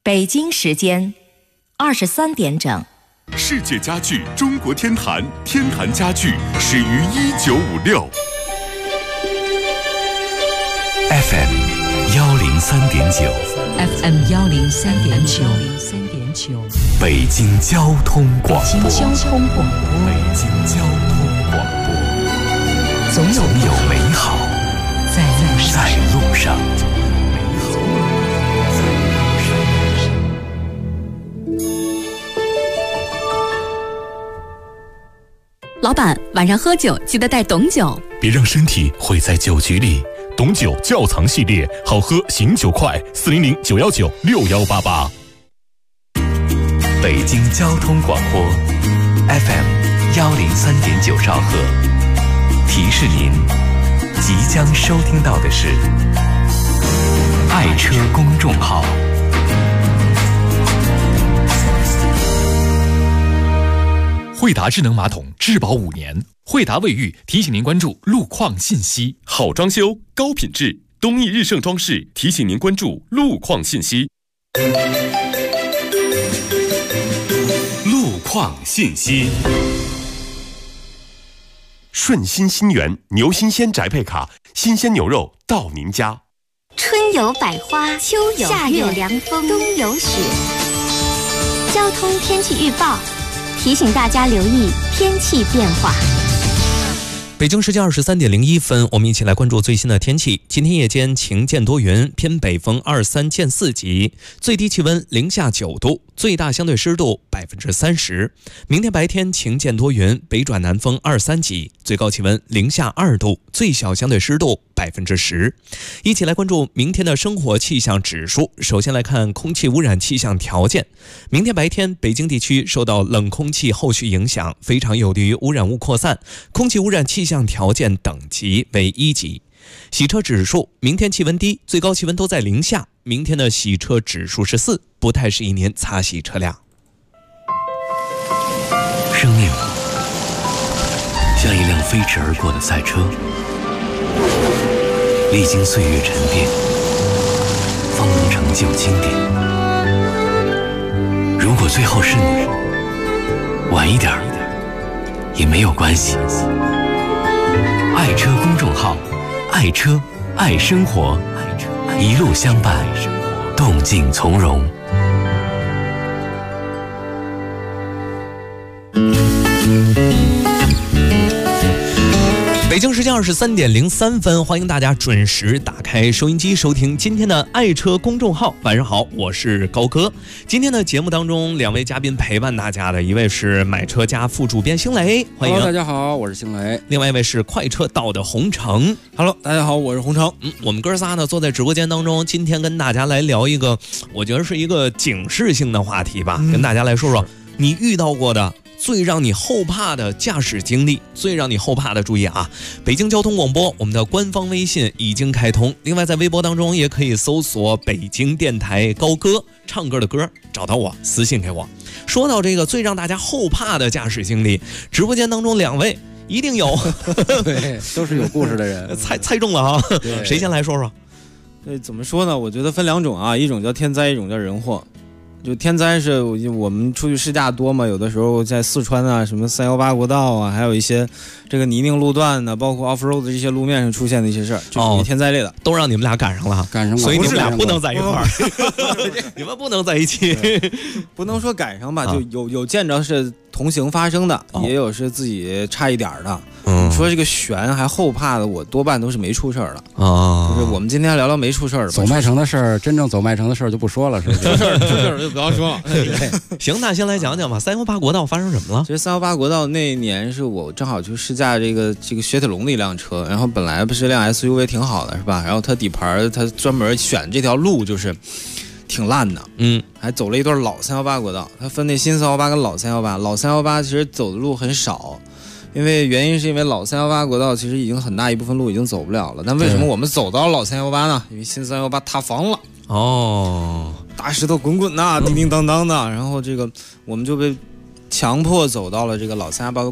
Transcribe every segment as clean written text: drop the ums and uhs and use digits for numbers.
北京时间23点整。 世界家具中国天坛，天坛家具始于1956。FM 103.9 FM 103.9， 北京交通广播。 北京交通广播， 北京交通广播， 总有美好在路上。 老板，晚上喝酒记得带董酒， 别让身体毁在酒局里。董酒窖藏系列，好喝醒酒快，400-919-6188。北京交通广播 FM 103.9兆赫，提示您即将收听到的是爱车公众号。惠达智能马桶质保5年，惠达卫浴提醒您关注路况信息。好装修，高品质，东益日盛装饰提醒您关注路况信息。路况信息。顺心新源牛新鲜宅配卡，新鲜牛肉到您家。 春有百花，秋有夏有凉风，冬有雪。交通天气预报提醒大家留意天气变化。 北京时间23:01分，我们一起来关注最新的天气。今天夜间晴见多云，偏北风23见4级，最低气温零下9度，最大相对湿度30%。明天白天晴见多云，北转南风2-3级，最高气温零下2度，最小相对湿度10%。一起来关注明天的生活气象指数。首先来看空气污染气象条件。明天白天，北京地区受到冷空气后续影响，非常有利于污染物扩散，空气污染气象条件等级为1级。洗车指数，明天气温低，最高气温都在零下，明天的洗车指数是4，不太适宜您擦洗车辆。 生命像一辆飞驰而过的赛车，历经岁月沉淀，方能成就经典。如果最后是你，晚一点也没有关系。爱车公众号，爱车爱生活，一路相伴，动静从容。 北京时间23:03分，欢迎大家准时打开收音机收听今天的爱车公众号。晚上好，我是高哥。今天的节目当中，两位嘉宾陪伴大家的，一位是买车家副主编星雷，欢迎。 Hello， 大家好，我是星雷。 另外一位是快车道的洪城。 Hello， 大家好，我是洪城。 我们哥仨呢坐在直播间当中，今天跟大家来聊一个，我觉得是一个警示性的话题吧，跟大家来说说你遇到过的最让你后怕的驾驶经历，最让你后怕的，注意啊！北京交通广播，我们的官方微信已经开通，另外在微博当中也可以搜索北京电台高歌，唱歌的歌，找到我私信给我。说到这个最让大家后怕的驾驶经历，直播间当中两位一定有， 对，都是有故事的人， 猜中了啊！谁先来说说？ 怎么说呢？我觉得分两种啊，一种叫天灾，一种叫人祸。就天灾是我们出去试驾多嘛，有的时候在四川啊，什么318国道啊，还有一些这个泥泞路段呢，包括 off road 的这些路面上出现的一些事儿，就是天灾类的， 都让你们俩赶上了，所以你们俩不能在一块儿，你们不能在一起， 不能说赶上吧，就有见着是同行发生的，也有是自己差一点的。说这个悬还后怕的，我多半都是没出事儿的啊。就是我们今天聊聊没出事儿的， 走麦城的事儿，真正走麦城的事儿就不说了，是不是？ 出事儿就不要说了。 行，那先来讲讲吧。318国道发生什么了？ 其实318国道那一年是我正好去试驾这个雪铁龙的一辆车，然后本来不是辆 SUV 挺好的，是吧？然后它底盘它专门选这条路就是挺烂的，还走了一段老318国道。它分那新318跟老318，老318其实走的路很少。原因是因为老318国道其实已经很大一部分路已经走不了了，但为什么我们走到老318呢？因为新318塌房了哦，大石头滚滚呐，叮叮当当的，然后这个我们就被强迫走到了这个老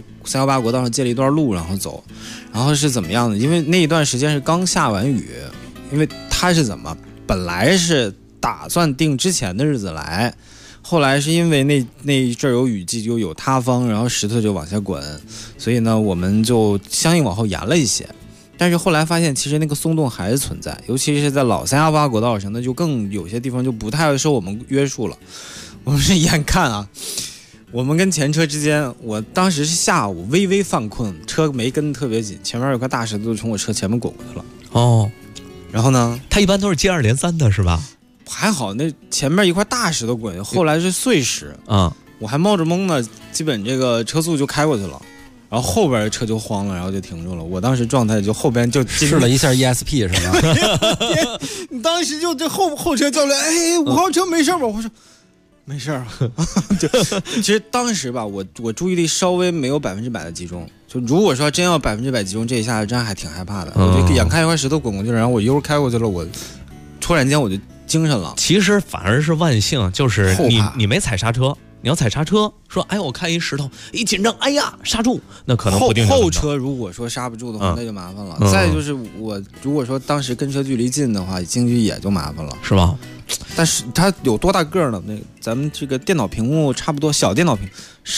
318国道上借了一段路然后走，然后是怎么样的？因为那一段时间是刚下完雨，因为它是怎么本来是打算定之前的日子来，后来是因为那一阵有雨季，就有塌方，然后石头就往下滚，所以呢我们就相应往后延了一些。但是后来发现其实那个松动还是存在，尤其是在老三亚八国道上，那就更有些地方就不太受我们约束了。我们是眼看啊，我们跟前车之间，我当时是下午微微犯困，车没跟特别紧，前面有块大石头从我车前面滚过去了。 哦， 然后呢， 它一般都是接二连三的是吧？ 还好那前面一块大石头滚，后来是碎石啊， 我还冒着蒙呢，基本这个车速就开过去了。然后后边车就慌了，然后就停住了。我当时状态就后边就试了一下 ESP 是吧？ 你当时就这后车教练，哎，5号车没事吧？我说没事啊。其实当时吧，我注意力稍微没有100%的集中。就如果说真要100%集中，这一下真还挺害怕的。我就眼看一块石头滚过去了，然后我油开过去了，我突然间我就精神了。 其实反而是万幸，就是你没踩刹车。你要踩刹车，说哎，我看一石头，一紧张，哎呀，刹住，那可能不定后车如果说刹不住的话，那就麻烦了。再就是我如果说当时跟车距离近的话，经济也就麻烦了， 是吧？ 但是它有多大个呢？那咱们这个电脑屏幕差不多，小电脑屏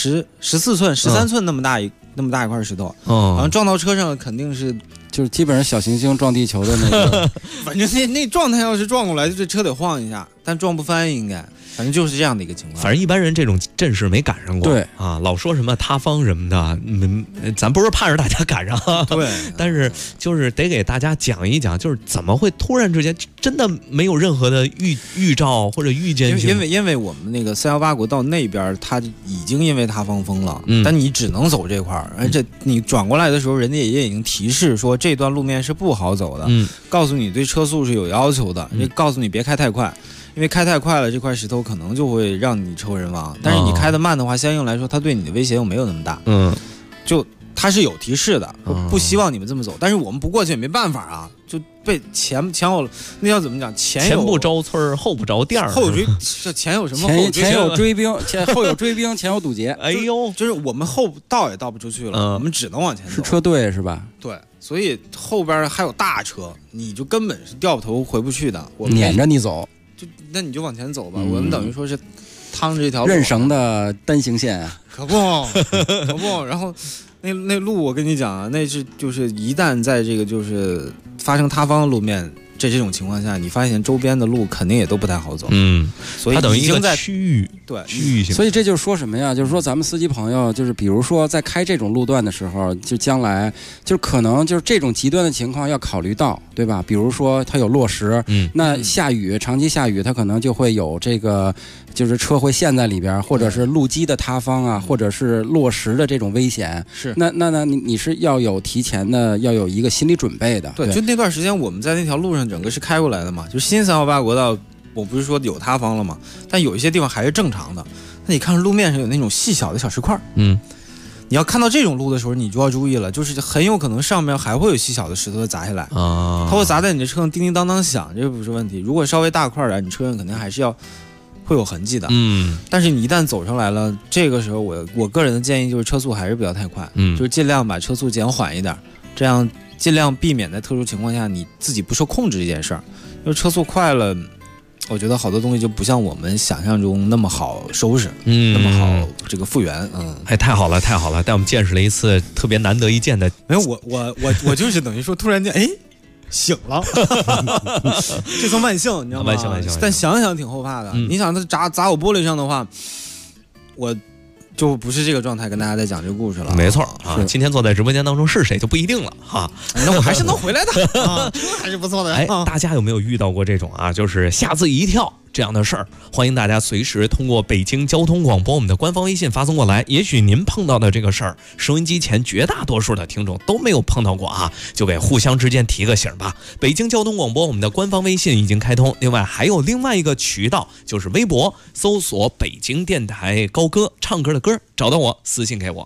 14寸、13寸那么大一块石头，然后撞到车上肯定是。 就是基本上小行星撞地球的那个， 反正那状态要是撞过来，这车得晃一下，但撞不翻应该，反正就是这样的一个情况。 反正一般人这种阵势没赶上过， 对啊，老说什么塌方什么的，咱不是盼着大家赶上， 对， 但是就是得给大家讲一讲，就是怎么会突然之间真的没有任何的预兆或者预见性。 因为我们那个318国道那边，它已经因为塌方封了，但你只能走这块儿，而且你转过来的时候，人家也已经提示说。这段路面是不好走的，告诉你对车速是有要求的，告诉你别开太快，因为开太快了，这块石头可能就会让你车人亡。但是你开得慢的话，相应来说，它对你的威胁又没有那么大。就它是有提示的，不希望你们这么走，但是我们不过去也没办法啊，就被前后那要怎么讲？前不着村后不着店， 后追这前有什么？ 前有追兵，后有追兵，前有堵截。 哎呦， 就是我们后倒也倒不出去了，我们只能往前走。 是车队是吧？ 对。所以后边还有大车，你就根本是掉头回不去的。我撵着你走， 那你就往前走吧。我们等于说是趟着一条任绳的单行线， 可不。然后那路我跟你讲啊，那是就是一旦在这个就是发生塌方的路面。这种情况下，你发现周边的路肯定也都不太好走，所以它等于已经在区域性。 所以这就是说什么呀？就是说咱们司机朋友，就是比如说在开这种路段的时候，就将来就可能就是这种极端的情况要考虑到，对吧？比如说它有落石，那下雨长期下雨，它可能就会有这个就是车会陷在里边，或者是路基的塌方啊，或者是落石的这种危险。 是那你是要有提前的，要有一个心理准备的。 对，就那段时间我们在那条路上。整个是开过来的嘛，就新318国道，我不是说有塌方了嘛，但有一些地方还是正常的。那你看路面上有那种细小的小石块，你要看到这种路的时候，你就要注意了，就是很有可能上面还会有细小的石头砸下来，它会砸在你的车上叮叮当当响，这不是问题。如果稍微大块的，你车上肯定还是要会有痕迹的，但是你一旦走上来了，这个时候我个人的建议就是车速还是不要太快，就是尽量把车速减缓一点，这样。尽量避免在特殊情况下你自己不受控制这件事儿，因为车速快了，我觉得好多东西就不像我们想象中那么好收拾，那么好这个复原。 哎，太好了，带我们见识了一次特别难得一见的。 没有，我就是等于说突然间醒了，这算万幸，你知道吗？ 万幸。 但想想挺后怕的。你想他砸我玻璃上的话，我。就不是这个状态跟大家在讲这个故事了。 没错啊，今天坐在直播间当中是谁就不一定了哈。 那我还是能回来的啊，还是不错的。 哎，大家有没有遇到过这种啊，就是吓自己一跳这样的事儿？欢迎大家随时通过北京交通广播我们的官方微信发送过来。也许您碰到的这个事儿，收音机前绝大多数的听众都没有碰到过啊，就给互相之间提个醒吧。北京交通广播我们的官方微信已经开通，另外还有另外一个渠道，就是微博搜索北京电台高歌唱歌的歌，找到我私信给我。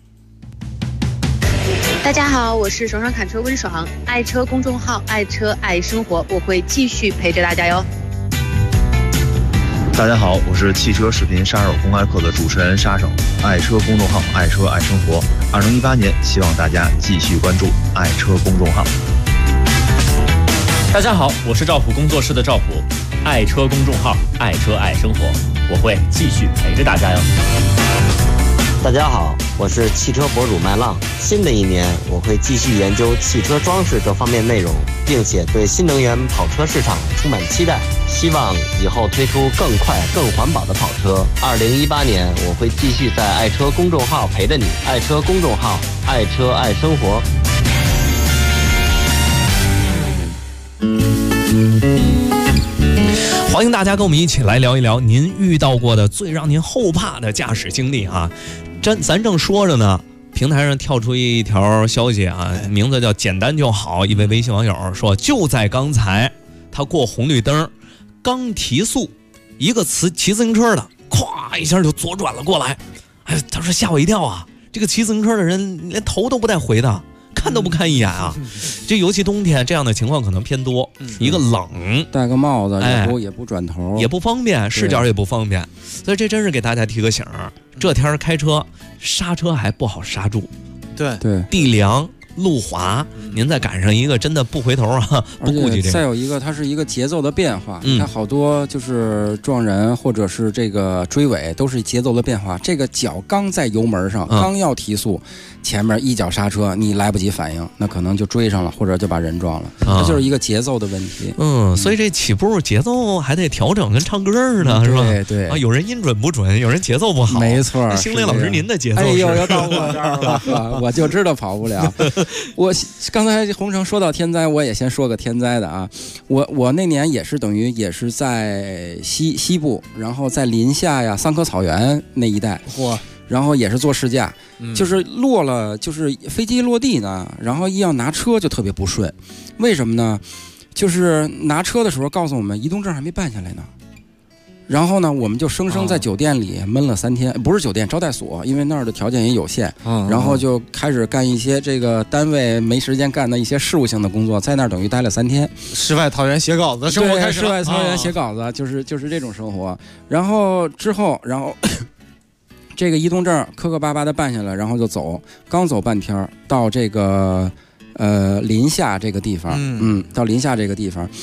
大家好，我是爽爽侃车温爽，爱车公众号爱车爱生活，我会继续陪着大家哟。 大家好，我是汽车视频杀手公开课的主持人沙手，爱车公众号爱车爱生活。2018年，希望大家继续关注爱车公众号。 大家好，我是赵普工作室的赵普。 爱车公众号“爱车爱生活”，我会继续陪着大家哟。 大家好，我是汽车博主麦浪。新的一年，我会继续研究汽车装饰这方面内容，并且对新能源跑车市场充满期待，希望以后推出更快、更环保的跑车。2018年，我会继续在爱车公众号陪着你。爱车公众号，爱车爱生活。 欢迎大家跟我们一起来聊一聊您遇到过的最让您后怕的驾驶经历啊！咱正说着呢，平台上跳出一条消息啊，名字叫简单就好。一位微信网友说，就在刚才，他过红绿灯，刚提速，一个骑自行车的，咵一下就左转了过来。哎，他说吓我一跳啊！这个骑自行车的人连头都不带回的。看都不看一眼啊！这尤其冬天这样的情况可能偏多。一个冷， 戴个帽子也不转头， 也不方便，视角也不方便，所以这真是给大家提个醒儿。这天开车刹车还不好刹住， 对， 地凉路滑，您再赶上一个真的不回头啊，不顾及这个。 再有一个，它是一个节奏的变化。你看好多就是撞人或者是这个追尾，都是节奏的变化。这个脚刚在油门上，刚要提速，前面一脚刹车，你来不及反应，那可能就追上了，或者就把人撞了。这就是一个节奏的问题。 所以这起步节奏还得调整，跟唱歌似的，是吧？ 对啊，有人音准不准，有人节奏不好。 没错。 星雷老师，您的节奏是？ 哎呦，要到我这儿了，我就知道跑不了。我刚才洪城说到天灾，我也先说个天灾的啊。我那年也是等于也是在西部，然后在临夏呀桑科草原那一带，然后也是做试驾，就是就是飞机落地呢，然后一要拿车就特别不顺，为什么呢？就是拿车的时候告诉我们移动证还没办下来呢。然后呢，我们就生生在酒店里闷了3天，不是酒店，招待所，因为那儿的条件也有限，然后就开始干一些这个单位没时间干的一些事务性的工作，在那儿等于待了3天。 世外桃源写稿子生活开始了。 世外桃源写稿子，就是这种生活。然后之后这个移动证磕磕巴巴的办下来，然后就走，刚走半天到这个临夏这个地方，到临夏这个地方。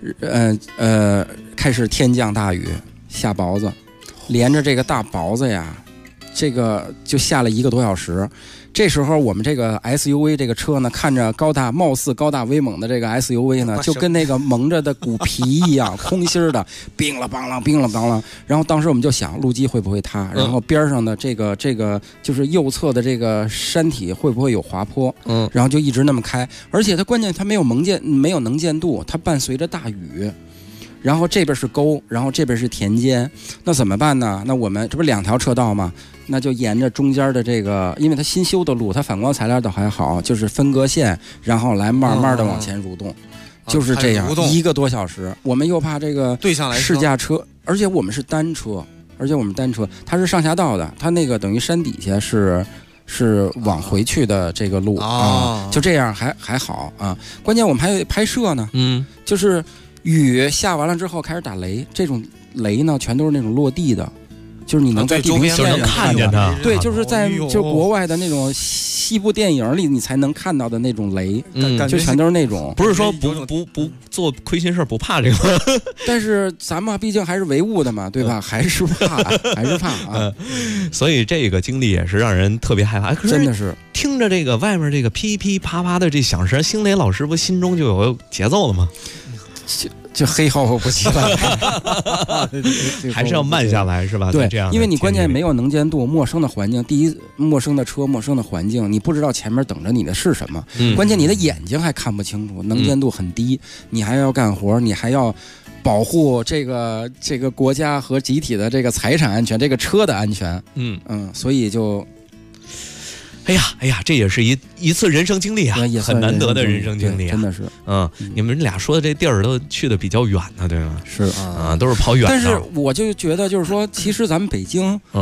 开始天降大雨，下雹子，连着这个大雹子呀，这个就下了1个多小时。这时候我们这个 SUV 这个车呢，看着貌似高大威猛的这个 SUV 呢，就跟那个蒙着的骨皮一样，空心的，冰了梆啷，冰了梆啷。然后当时我们就想，路基会不会塌？然后边上的这个就是右侧的这个山体会不会有滑坡？然后就一直那么开，而且它关键它没有能见度，它伴随着大雨。然后这边是沟，然后这边是田间，那怎么办呢？那我们这不是2条车道吗？那就沿着中间的这个，因为它新修的路，它反光材料倒还好，就是分隔线，然后来慢慢的往前蠕动，就是这样1个多小时。我们又怕这个试驾车，而且我们是单车，它是上下道的，它那个等于山底下是往回去的这个路就这样还好啊。关键我们还有拍摄呢，就是雨下完了之后开始打雷，这种雷呢全都是那种落地的，就是你能在地平线上看见它。 对，就是在就国外的那种西部电影里你才能看到的那种雷，就全都是那种。 不是说不做亏心事不怕这个， 但是咱们毕竟还是唯物的嘛，对吧？还是怕啊。 所以这个经历也是让人特别害怕。 真的是听着这个外面这个噼噼啪啪的这响声，星雷老师不心中就有节奏了吗？ 就黑后不起来， 还是要慢下来，是吧？ 对， 这样， 因为你关键没有能见度，陌生的环境，第一，陌生的车，陌生的环境，你不知道前面等着你的是什么，关键你的眼睛还看不清楚，能见度很低，你还要干活，你还要保护这个国家和集体的这个财产安全，这个车的安全，所以就。 哎呀，这也是一次人生经历啊，很难得的人生经历啊， 真的是。 你们俩说的这地儿都去的比较远呢，对吧？ 是都是跑远的。 但是我就觉得，就是说，其实咱们北京，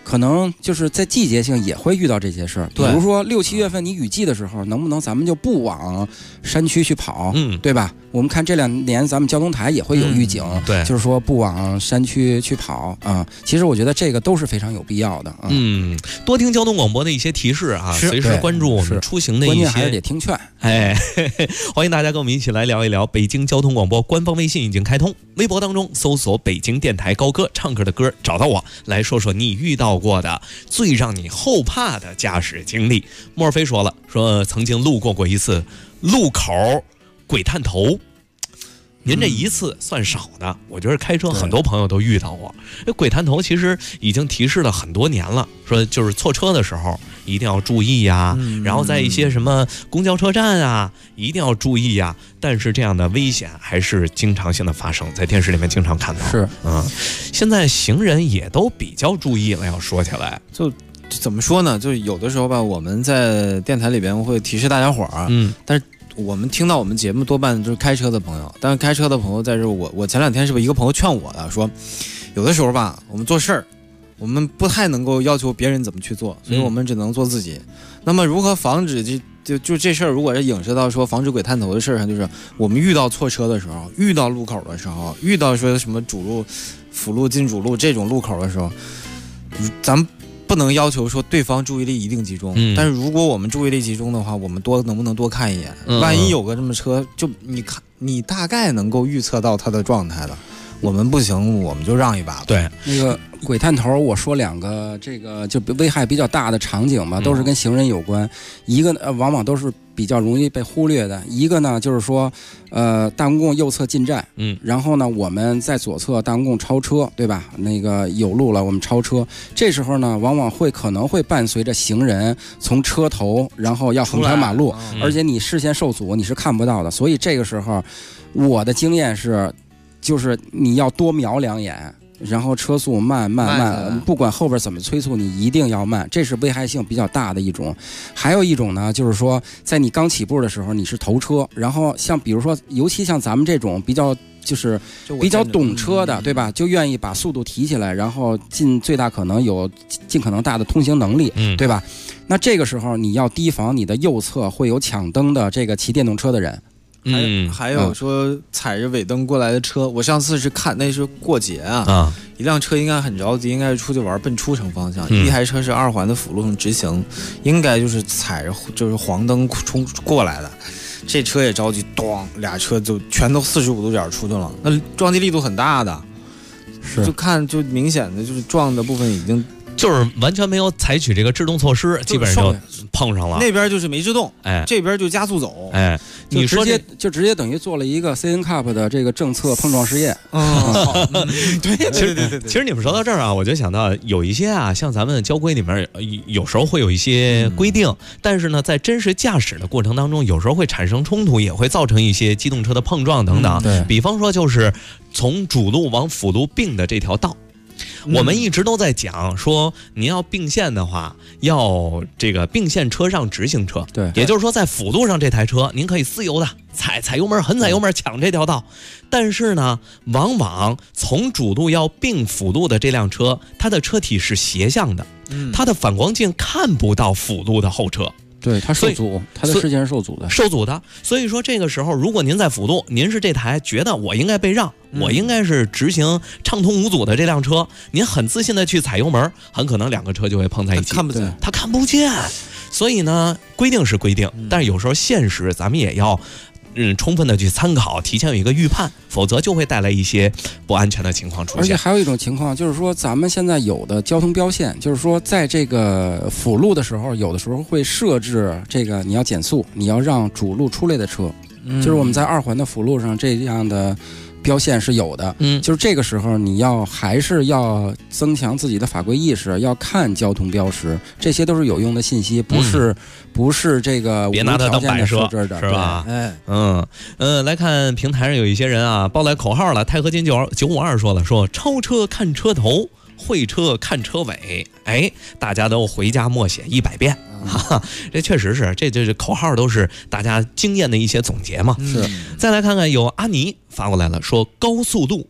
可能就是在季节性也会遇到这些事儿。比如说6、7月份你雨季的时候，能不能咱们就不往山区去跑，对吧？我们看这2年咱们交通台也会有预警， 对， 就是说不往山区去跑啊。其实我觉得这个都是非常有必要的啊。 多听交通广播的一些提示啊，随时关注我们出行的一些， 关键还是得听劝。 欢迎大家跟我们一起来聊一聊。北京交通广播官方微信已经开通，微博当中搜索北京电台高歌，唱歌的歌找到我，来说说你遇到过的最让你后怕的驾驶经历。莫尔菲说了，说曾经路过一次路口鬼探头。您这一次算少的，我觉得开车很多朋友都遇到过。鬼探头其实已经提示了很多年了，说就是错车的时候一定要注意呀，然后在一些什么公交车站啊一定要注意呀。但是这样的危险还是经常性的发生，在电视里面经常看到。 是， 现在行人也都比较注意了。要说起来， 就怎么说呢？就有的时候吧，我们在电台里边会提示大家伙儿，但是我们听到我们节目多半就是开车的朋友，但是开车的朋友在这，我前2天是不是一个朋友劝我的，说有的时候吧，我们做事儿，我们不太能够要求别人怎么去做，所以我们只能做自己。那么如何防止就这事儿，如果是影射到说防止鬼探头的事儿上，就是我们遇到错车的时候，遇到路口的时候，遇到说什么主路、辅路、进主路这种路口的时候，咱们不能要求说对方注意力一定集中，但是如果我们注意力集中的话，我们能不能多看一眼？万一有个这么车，就你大概能够预测到它的状态了，我们不行，我们就让一把吧。 对， 那个鬼探头，我说2个这个就危害比较大的场景吧，都是跟行人有关。一个往往都是比较容易被忽略的，一个呢就是说，大公共右侧进站，然后呢我们在左侧大公共超车，对吧？那个有路了，我们超车，这时候呢往往可能会伴随着行人从车头，然后要横穿马路，而且你视线受阻，你是看不到的。所以这个时候，我的经验是，就是你要多瞄2眼。然后车速慢，不管后边怎么催促，你一定要慢，这是危害性比较大的一种。还有一种呢，就是说在你刚起步的时候你是头车，然后像比如说尤其像咱们这种比较懂车的，对吧？就愿意把速度提起来，然后尽最大可能有尽可能大的通行能力，对吧？那这个时候你要提防你的右侧会有抢灯的这个骑电动车的人。 还有说踩着尾灯过来的车，我上次是看那是过节一辆车应该很着急，应该是出去玩，奔出城方向，一台车是2环的辅路上直行，应该就是踩着就是黄灯冲过来的，这车也着急，咚，2车就全都45度角出去了，那撞击力度很大的，就看就明显的就是撞的部分已经。 就是完全没有采取这个制动措施，基本上就碰上了。 那边就是没制动，这边就加速走， 你说就直接等于做了一个 CN Cup 的这个政策碰撞实验。 对，其实你们说到这儿啊，我就想到有一些像咱们交规里面有时候会有一些规定，但是呢，在真实驾驶的过程当中，有时候会产生冲突，也会造成一些机动车的碰撞等等。比方说，就是从主路往辅路并的这条道。我们一直都在讲说，您要并线的话，要这个并线车让直行车。 对， 也就是说，在辅路上这台车，您可以自由的踩油门，狠踩油门抢这条道。但是呢，往往从主路要并辅路的这辆车，它的车体是斜向的，它的反光镜看不到辅路的后车。 对，它受阻，它的视线是受阻的。 所以说这个时候，如果您在辅路，您是这台觉得我应该被让，我应该是直行畅通无阻的这辆车，您很自信的去踩油门，很可能2个车就会碰在一起。他看不见。所以呢，规定是规定，但是有时候现实咱们也要充分的去参考，提前有一个预判，否则就会带来一些不安全的情况出现。 而且还有一种情况就是说，咱们现在有的交通标线，就是说在这个辅路的时候，有的时候会设置这个你要减速，你要让主路出来的车，就是我们在2环的辅路上这样的标线是有的，就是这个时候你还是要增强自己的法规意识，要看交通标识，这些都是有用的信息，不是这个别拿它当摆设的， 是吧？来看平台上有一些人报来口号了，太和金952说了，说超车看车头，会车看车尾，大家都回家默写100遍。这确实是，这就是口号，都是大家经验的一些总结嘛。 是。 再来看看，有阿尼发过来了，说高速路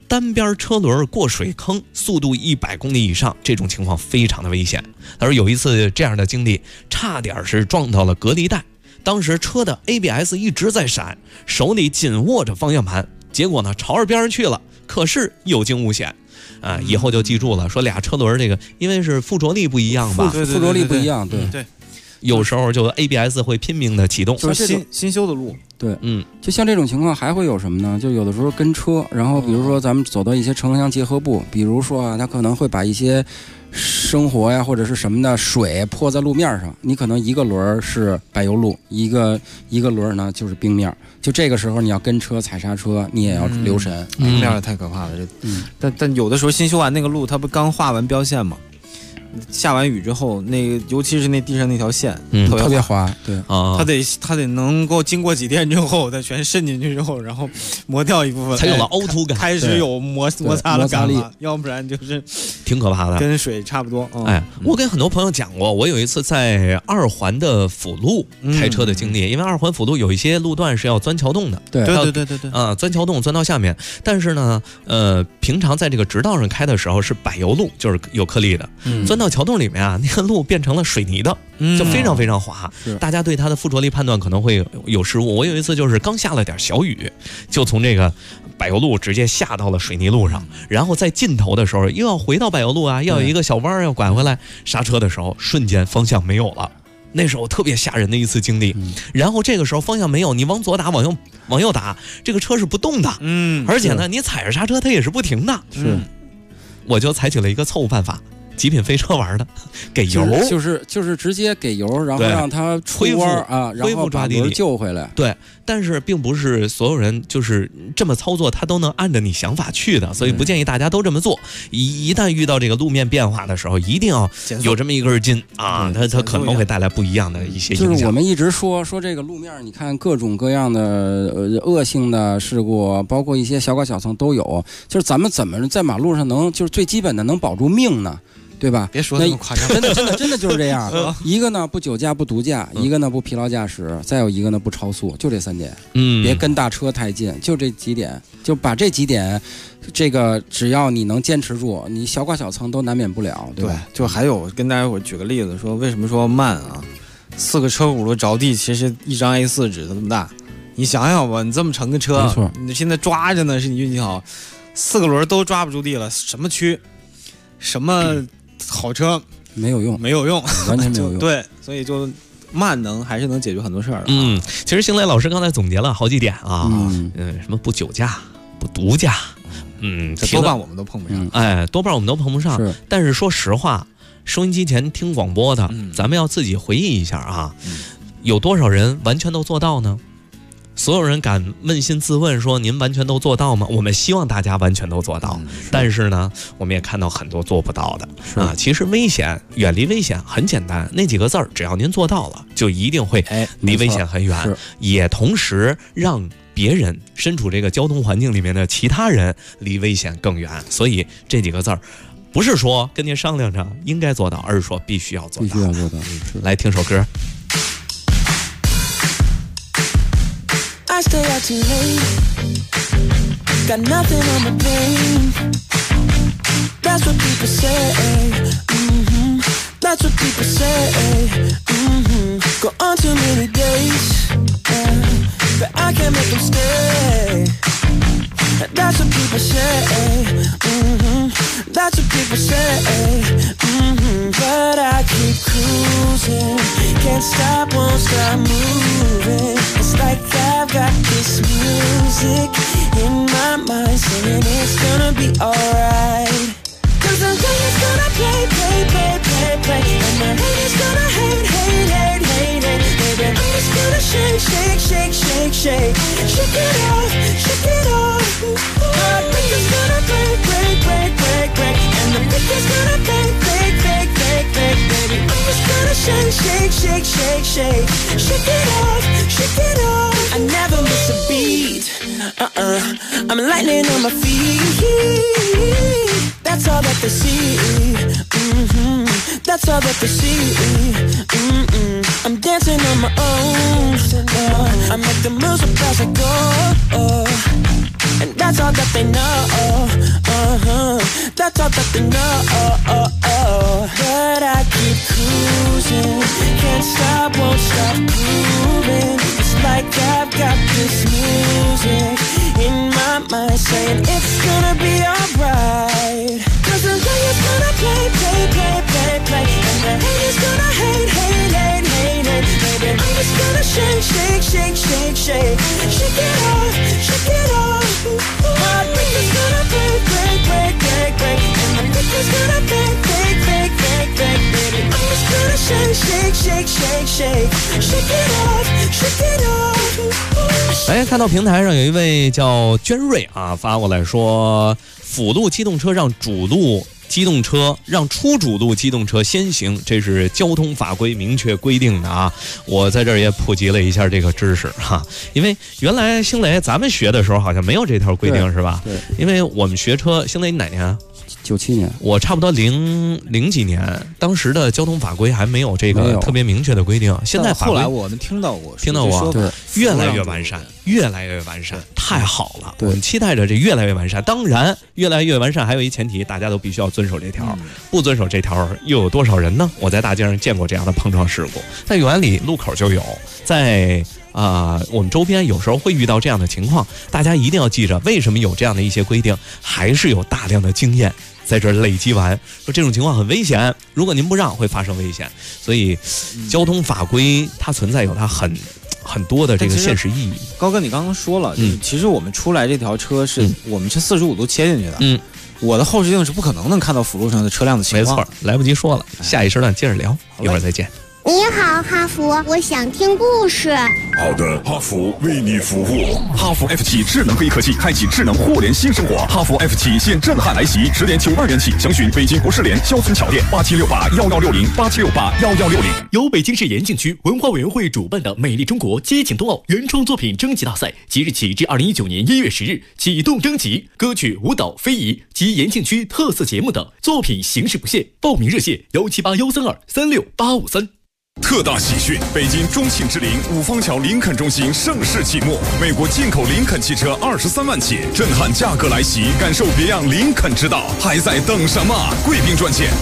单边车轮过水坑，速度100公里以上，这种情况非常的危险。他说有一次这样的经历，差点是撞到了隔离带，当时车的 ABS 一直在闪，手里紧握着方向盘，结果呢朝着边上去了，可是有惊无险。以后就记住了，说俩车轮这个因为是附着力不一样吧， 附着力不一样，对， 有时候就 ABS 会拼命的启动， 就是新修的路。 对，就像这种情况还会有什么呢？就有的时候跟车，然后比如说咱们走到一些城乡结合部，比如说啊，他可能会把一些生活呀或者是什么的水泼在路面上，你可能一个轮是柏油路，一个轮呢就是冰面，就这个时候你要跟车踩刹车，你也要留神。 冰面也太可怕了，但有的时候新修完那个路，它不刚画完标线吗？下完雨之后，那个尤其是那地上那条线，特别滑，对啊，它得能够经过几天之后，它全渗进去之后，然后磨掉一部分， 才有了凹凸感， 开始有摩擦的感了，要不然就是挺可怕的， 跟水差不多。 我跟很多朋友讲过，我有一次在2环的辅路开车的经历，因为2环辅路有一些路段是要钻桥洞的， 对， 钻桥洞钻到下面，但是呢，平常在这个直道上开的时候是柏油路，就是有颗粒的，钻到桥洞里面啊，那个路变成了水泥的，就非常非常滑。大家对它的附着力判断可能会有失误。我有一次就是刚下了点小雨，就从这个柏油路直接下到了水泥路上，然后在尽头的时候又要回到柏油路啊，要有一个小弯要拐回来，刹车的时候瞬间方向没有了。那时候特别吓人的一次经历。然后这个时候方向没有，你往左打往右打，这个车是不动的。而且呢，你踩着刹车它也是不停的。我就采取了一个错误办法。极品飞车玩的，给油， 就是直接给油，然后让它恢复啊，然后把轮救回来。 对，但是并不是所有人就是这么操作，他都能按着你想法去的，所以不建议大家都这么做。一旦遇到这个路面变化的时候，一定要有这么一根筋啊，它可能会带来不一样的一些影响。 就是我们一直说这个路面，你看各种各样的恶性的事故，包括一些小剐小蹭都有。就是咱们怎么在马路上能就是最基本的能保住命呢？对吧？ 别说那么夸张， 真的就是这样。一个呢不酒驾不毒驾，一个呢不疲劳驾驶，再有一个呢不超速，就这3点。别跟大车太近，就这几点，就把这几点，这个只要你能坚持住，你小剐小蹭都难免不了，对吧？ 就还有跟大家伙举个例子，说为什么说慢啊？4个车轱辘着地，其实一张 A4 纸这么大。你想想吧，你这么乘个车， 没错， 你现在抓着呢，是你运气好，4个轮都抓不住地了，什么区，什么好车没有用，完全没有用。 对，所以就慢还是能解决很多事儿。 其实星雷老师刚才总结了好几点啊，什么不酒驾、不毒驾， 多半我们都碰不上。 多半我们都碰不上。但是说实话，收音机前听广播的，咱们要自己回忆一下啊，有多少人完全都做到呢？所有人敢扪心自问说您完全都做到吗？我们希望大家完全都做到，但是呢，我们也看到很多做不到的啊。其实远离危险很简单，那几个字儿，只要您做到了，就一定会离危险很远，也同时让别人身处这个交通环境里面的其他人离危险更远。所以这几个字儿，不是说跟您商量着应该做到，而是说必须要做到。来听首歌。 I stay out too late, got nothing on my brain. That's what people say, that's what people say. Go on too many days, but I can't make them stay. That's what people say, that's what people say. But I keep cruising, can't stop, won't stop moving. It's like I've got this music in my mind singing it's gonna be alright. Cause the day is gonna play, and the haters gonna hate. Baby, I'm just gonna shake it off. Heartbreaker's gonna break, and the beat is gonna break. Baby, I'm just gonna shake it off. I never miss a beat. I'm lightning on my feet. That's all that they see. That's all that they see. I'm dancing on my own. I make the moves as I go. and that's all that they know. That's all that they know. But I keep cruising, can't stop, won't stop grooving. It's like I've got this music in my mind saying it's gonna be alright. 'Cause the lion's gonna play, play, play, play, play, and the haters gonna hate, hate, hate, hate, hate. Baby, I'm just gonna shake, shake, shake, shake, shake, shake it off, shake it off. Heartbreaker's gonna break, break, break, break, break, and the picture's gonna fake, fake, fake, fake, fake. Baby, I'm just gonna shake, shake, shake, shake, shake, shake it off, shake it off. 哎，看到平台上有一位叫娟瑞啊发过来说，辅路机动车让主路机动车让出主路机动车先行，这是交通法规明确规定的啊。我在这儿也普及了一下这个知识哈，因为原来星雷咱们学的时候好像没有这条规定是吧？ 对， 因为我们学车，星雷你哪年啊 ？97年， 我差不多零几年，当时的交通法规还没有这个特别明确的规定。现在法规后来我们听到过， 对，越来越完善，越来越完善，太好了。我们期待着这越来越完善。当然，越来越完善还有一前提，大家都必须要遵守这条。不遵守这条，又有多少人呢？我在大街上见过这样的碰撞事故，在园里路口就有，在。我们周边有时候会遇到这样的情况，大家一定要记着，为什么有这样的一些规定，还是有大量的经验在这儿累积完，说这种情况很危险，如果您不让会发生危险，所以交通法规它存在有它很多的这个现实意义。 高哥，你刚刚说了，其实我们出来这条车是我们是45度切进去的，我的后视镜是不可能看到辅路上的车辆的情况。 没错，来不及说了，下一时段接着聊，一会儿再见。 你好，哈弗，我想听故事。 好的，哈弗为你服务。哈弗 F7 智能黑科技，开启智能互联新生活。哈弗 F7 现震撼来袭，10点92元起，详询北京国士联肖村桥店8768116087681160。 由北京市延庆区文化委员会主办的美丽中国接庆冬奥原创作品征集大赛，即日起至2019年1月10日启动征集，歌曲、舞蹈、非遗及延庆区特色节目等作品形式不限，报名热线17813236853。 特大喜讯！北京中庆之林五方桥林肯中心盛世启幕，美国进口林肯汽车23万起，震撼价格来袭，感受别样林肯之道，还在等什么？贵宾专线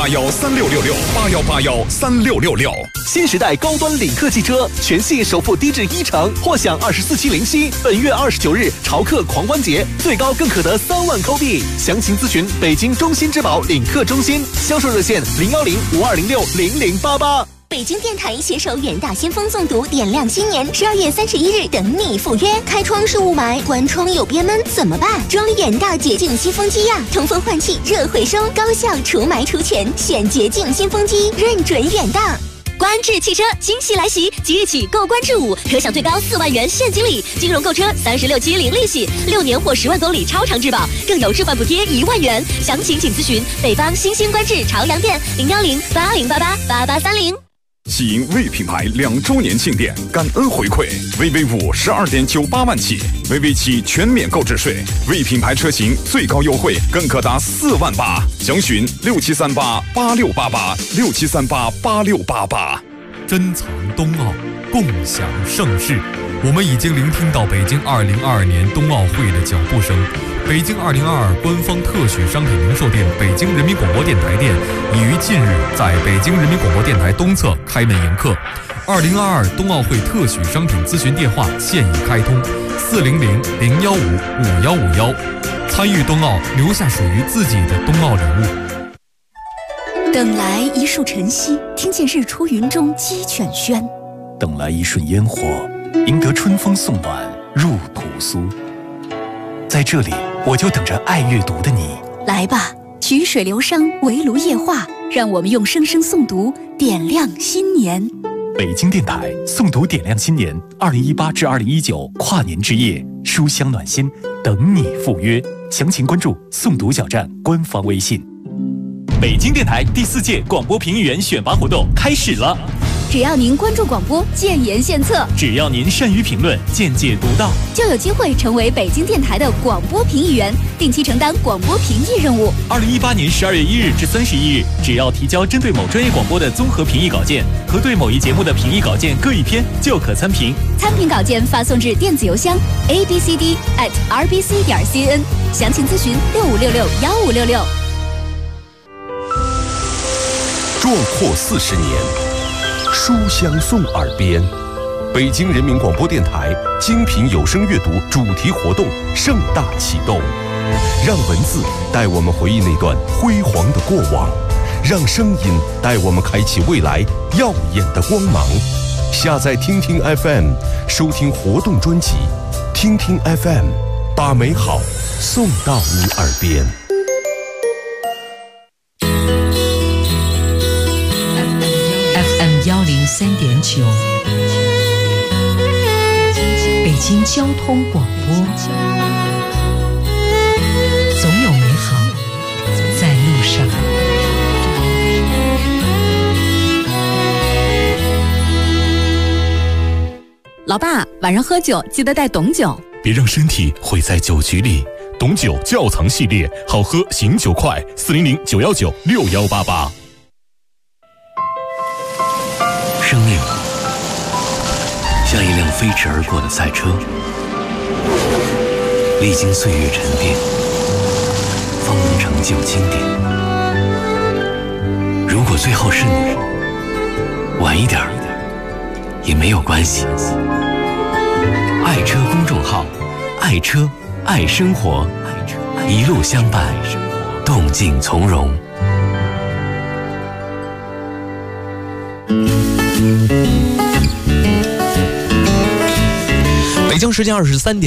81813666，81813666。 新时代高端领克汽车，全系首付低至1成，或享24期零息。本月29日潮客狂欢节，最高更可得3万扣币。详情咨询北京中心之宝领克中心，销售热线01052060088。 北京电台携手远大先锋诵读点亮新年，12月31日等你赴约。开窗是雾霾，关窗有憋闷怎么办？装远大洁净新风机呀，通风换气，热回收，高效除霾除醛，选洁净新风机，认准远大。观致汽车惊喜来袭，即日起购观致5，可享最高4万元现金礼，金融购车36期零利息，6年或10万公里超长质保，更有置换补贴1万元。详情请咨询北方新兴观致朝阳店01080888830。 喜迎魏品牌2周年庆典，感恩回馈。VV5 12.98万起，VV7全免购置税，魏品牌车型最高优惠更可达4万8。详询67388688，67388688。 珍藏冬奥，共享盛世。我们已经聆听到北京2022年冬奥会的脚步声。北京2022官方特许商品零售店北京人民广播电台店已于近日在北京人民广播电台东侧开门迎客。2022冬奥会特许商品咨询电话现已开通，400-015-5151。参与冬奥，留下属于自己的冬奥人物。 等来一束晨曦，听见日出云中鸡犬喧； 等来一瞬烟火，赢得春风送暖入屠苏。在这里，我就等着爱阅读的你。 来吧，曲水流觞，围炉夜话，让我们用声声诵读点亮新年。 北京电台诵读点亮新年，2018至2019跨年之夜，书香暖心，等你赴约。详情关注诵读小站官方微信。 北京电台第4届广播评议员选拔活动开始了。 只要您关注广播，建言献策， 只要您善于评论，见解独到， 就有机会成为北京电台的广播评议员，定期承担广播评议任务。 2018年12月1日至31日，只要提交针对某专业广播的综合评议稿件和对某一节目的评议稿件各一篇，就可参评。 参评稿件发送至电子邮箱 abcd@rbc.cn， 详情咨询65661566。 壮阔40年，书香送耳边。北京人民广播电台精品有声阅读主题活动盛大启动，让文字带我们回忆那段辉煌的过往，让声音带我们开启未来耀眼的光芒。下载听听 FM， 收听活动专辑，听听 FM， 把美好送到你耳边。 103.9，北京交通广播，总有美好在路上。 老爸，晚上喝酒记得带董酒， 别让身体毁在酒局里。董酒窖藏系列，好喝醒酒快，400-919-6188。 生命像一辆飞驰而过的赛车，历经岁月沉淀，方能成就经典。如果最后是你，晚一点也没有关系。爱车公众号，爱车爱生活，一路相伴，动静从容。 北京时间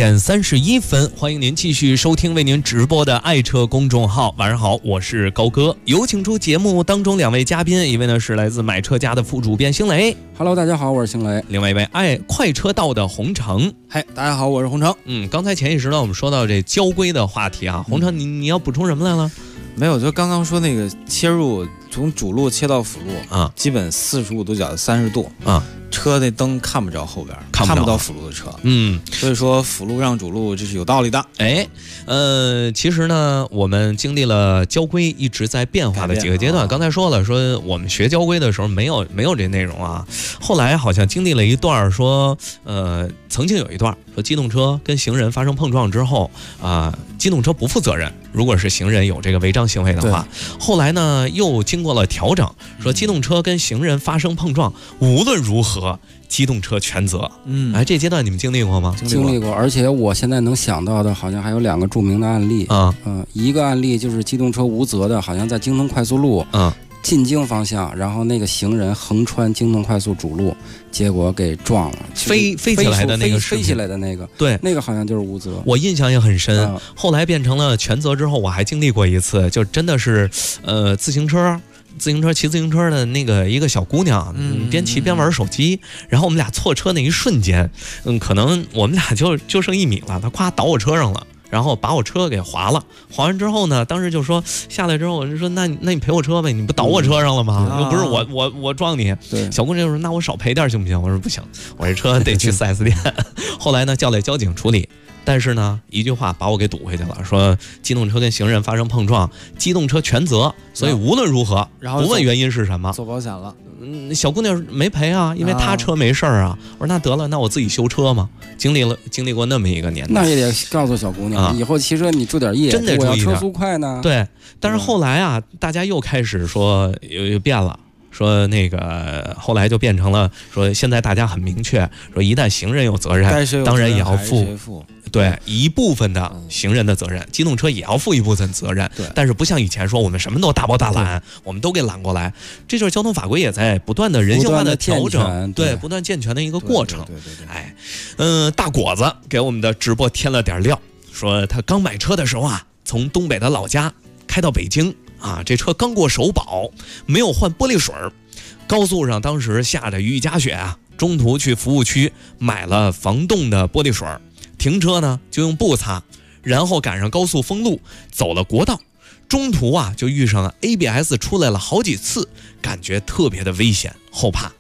23:31，欢迎您继续收听为您直播的爱车公众号。晚上好，我是高哥，有请出节目当中两位嘉宾，一位呢是来自买车家的副主编星雷 ，Hello， 大家好，我是星雷； 另外一位爱快车道的洪城， 嗨，大家好，我是洪城。 刚才前一时段我们说到这交规的话题啊，洪城你要补充什么来了？ 没有，就刚刚说那个切入，从主路切到辅路啊， 基本45度角30度啊， 车那灯看不着后边，看不到辅路的车，所以说辅路让主路这是有道理的。 其实呢，我们经历了交规一直在变化的几个阶段。刚才说了，说我们学交规的时候没有这内容啊，后来好像经历了一段说，曾经有一段说机动车跟行人发生碰撞之后机动车不负责任，如果是行人有这个违章行为的话。后来呢又经过了调整，说机动车跟行人发生碰撞，无论如何机动车全责。这阶段你们经历过吗？ 经历过，而且我现在能想到的好像还有2个著名的案例一个案例就是机动车无责的，好像在京通快速路进京方向，然后那个行人横穿京通快速主路，结果给撞了， 飞起来的那个飞起来的那个， 对， 那个好像就是无责。 我印象也很深。后来变成了全责之后，我还经历过一次，就真的是骑自行车的那个一个小姑娘，边骑边玩手机，然后我们俩错车那一瞬间，可能我们俩就剩1米了，她咵倒我车上了。然后把我车给划了，划完之后呢，当时就说下来之后我就说那你赔我车呗，你不倒我车上了吗？又不是我撞你。小姑娘就说那我少赔点行不行？我说不行，我这车得去4S店。后来呢叫来交警处理，但是呢一句话把我给堵回去了，说机动车跟行人发生碰撞，机动车全责，所以无论如何不问原因是什么， 走保险了。 小姑娘没赔啊，因为她车没事啊。我说那得了，那我自己修车嘛。经历过那么一个年代， 那也得告诉小姑娘，以后骑车你注点意， 真得注意点， 我要车速快呢。 对，但是后来啊，大家又开始说又变了。说那个后来就变成了说，现在大家很明确，说一旦行人有责任，当然也要负对一部分的行人的责任，机动车也要负一部分责任。但是不像以前说我们什么都大包大揽，我们都给揽过来。这就是交通法规也在不断的人性化的调整，不断健全的一个过程。大果子给我们的直播添了点料，说他刚买车的时候啊，从东北的老家开到北京。这车刚过首保，没有换玻璃水，高速上当时下着雨夹雪啊，中途去服务区买了防冻的玻璃水，停车呢就用布擦，然后赶上高速封路，走了国道，中途就遇上了 ABS 出来了好几次，感觉特别的危险后怕。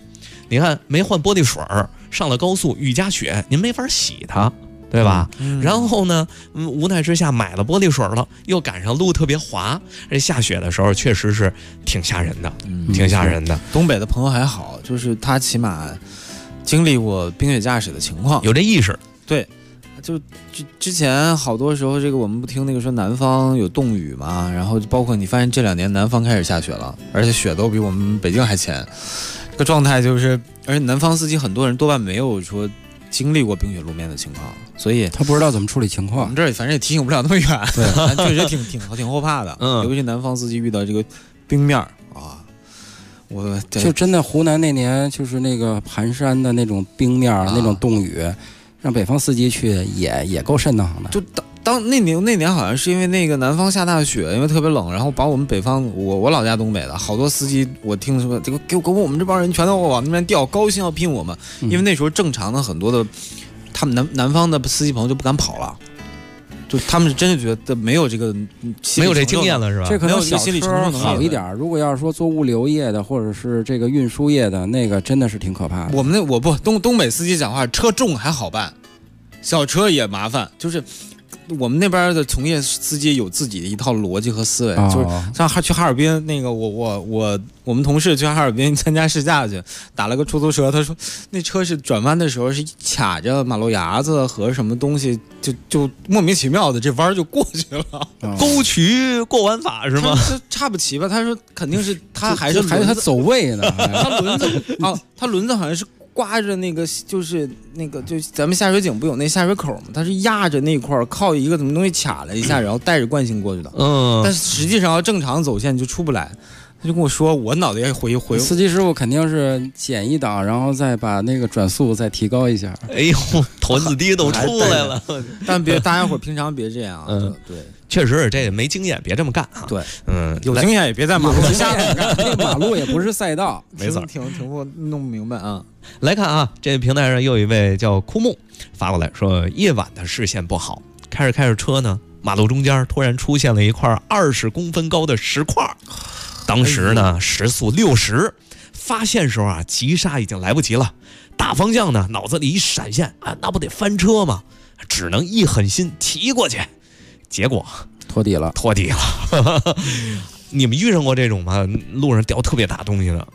你看没换玻璃水儿，上了高速雨夹雪，您没法洗它。对吧？然后呢，无奈之下买了玻璃水了，又赶上路特别滑，这下雪的时候确实是挺吓人的，挺吓人的。 东北的朋友还好，就是他起码经历过冰雪驾驶的情况， 有这意识。 对，就之前好多时候，这个我们不听那个说南方有冻雨嘛，然后包括你发现这2年南方开始下雪了，而且雪都比我们北京还浅，这个状态就是，而且南方司机很多人多半没有说经历过冰雪路面的情况，所以他不知道怎么处理情况。 我们这儿反正也提醒不了那么远，对，咱确实挺后怕的。尤其南方司机遇到这个冰面啊，我就真的湖南那年就是那个盘山的那种冰面、那种冻雨，让北方司机去也够瘆得慌的。 就当那年好像是因为那个南方下大雪，因为特别冷，然后把我们北方我老家东北的好多司机，我听说这个给我们这帮人全都往那边调，高兴要拼我们，因为那时候正常的很多的他们南方的司机朋友就不敢跑了。就他们是真的觉得没有这个没有这经验了是吧？ 这可能小车好一点。如果要是说做物流业的或者是这个运输业的，那个真的是挺可怕的。 我不东北司机讲话，车重还好办，小车也麻烦，就是我们那边的从业司机有自己的一套逻辑和思维，就是像去哈尔滨那个我们同事去哈尔滨参加试驾去，打了个出租车，他说那车是转弯的时候是卡着马路牙子和什么东西，就莫名其妙的这弯就过去了， 沟渠过弯法是吗？ 差不齐吧？他说肯定是他还是他走位呢， 他轮子好像是刮着那个就是那个就咱们下水井不有那下水口吗？它是压着那块靠一个什么东西卡了一下，然后带着惯性过去的。但是实际上要正常走线就出不来。他就跟我说，我脑袋也回。 司机师傅肯定是减一档，然后再把那个转速再提高一下。 哎呦，头子低都出来了。 但大家伙平常别这样啊。对， 确实是这没经验别这么干啊。 对，有经验也别在马路上瞎干， 那个马路也不是赛道， 没错。 挺不弄不明白啊。 来看啊，这平台上又有一位叫枯木发过来说，夜晚的视线不好，开着车呢，马路中间突然出现了一块20公分高的石块。当时呢，时速60，发现时候啊，急刹已经来不及了。大方向呢，脑子里一闪现啊，那不得翻车吗？只能一狠心提过去，结果拖地了。 你们遇上过这种吗？路上掉特别大东西的？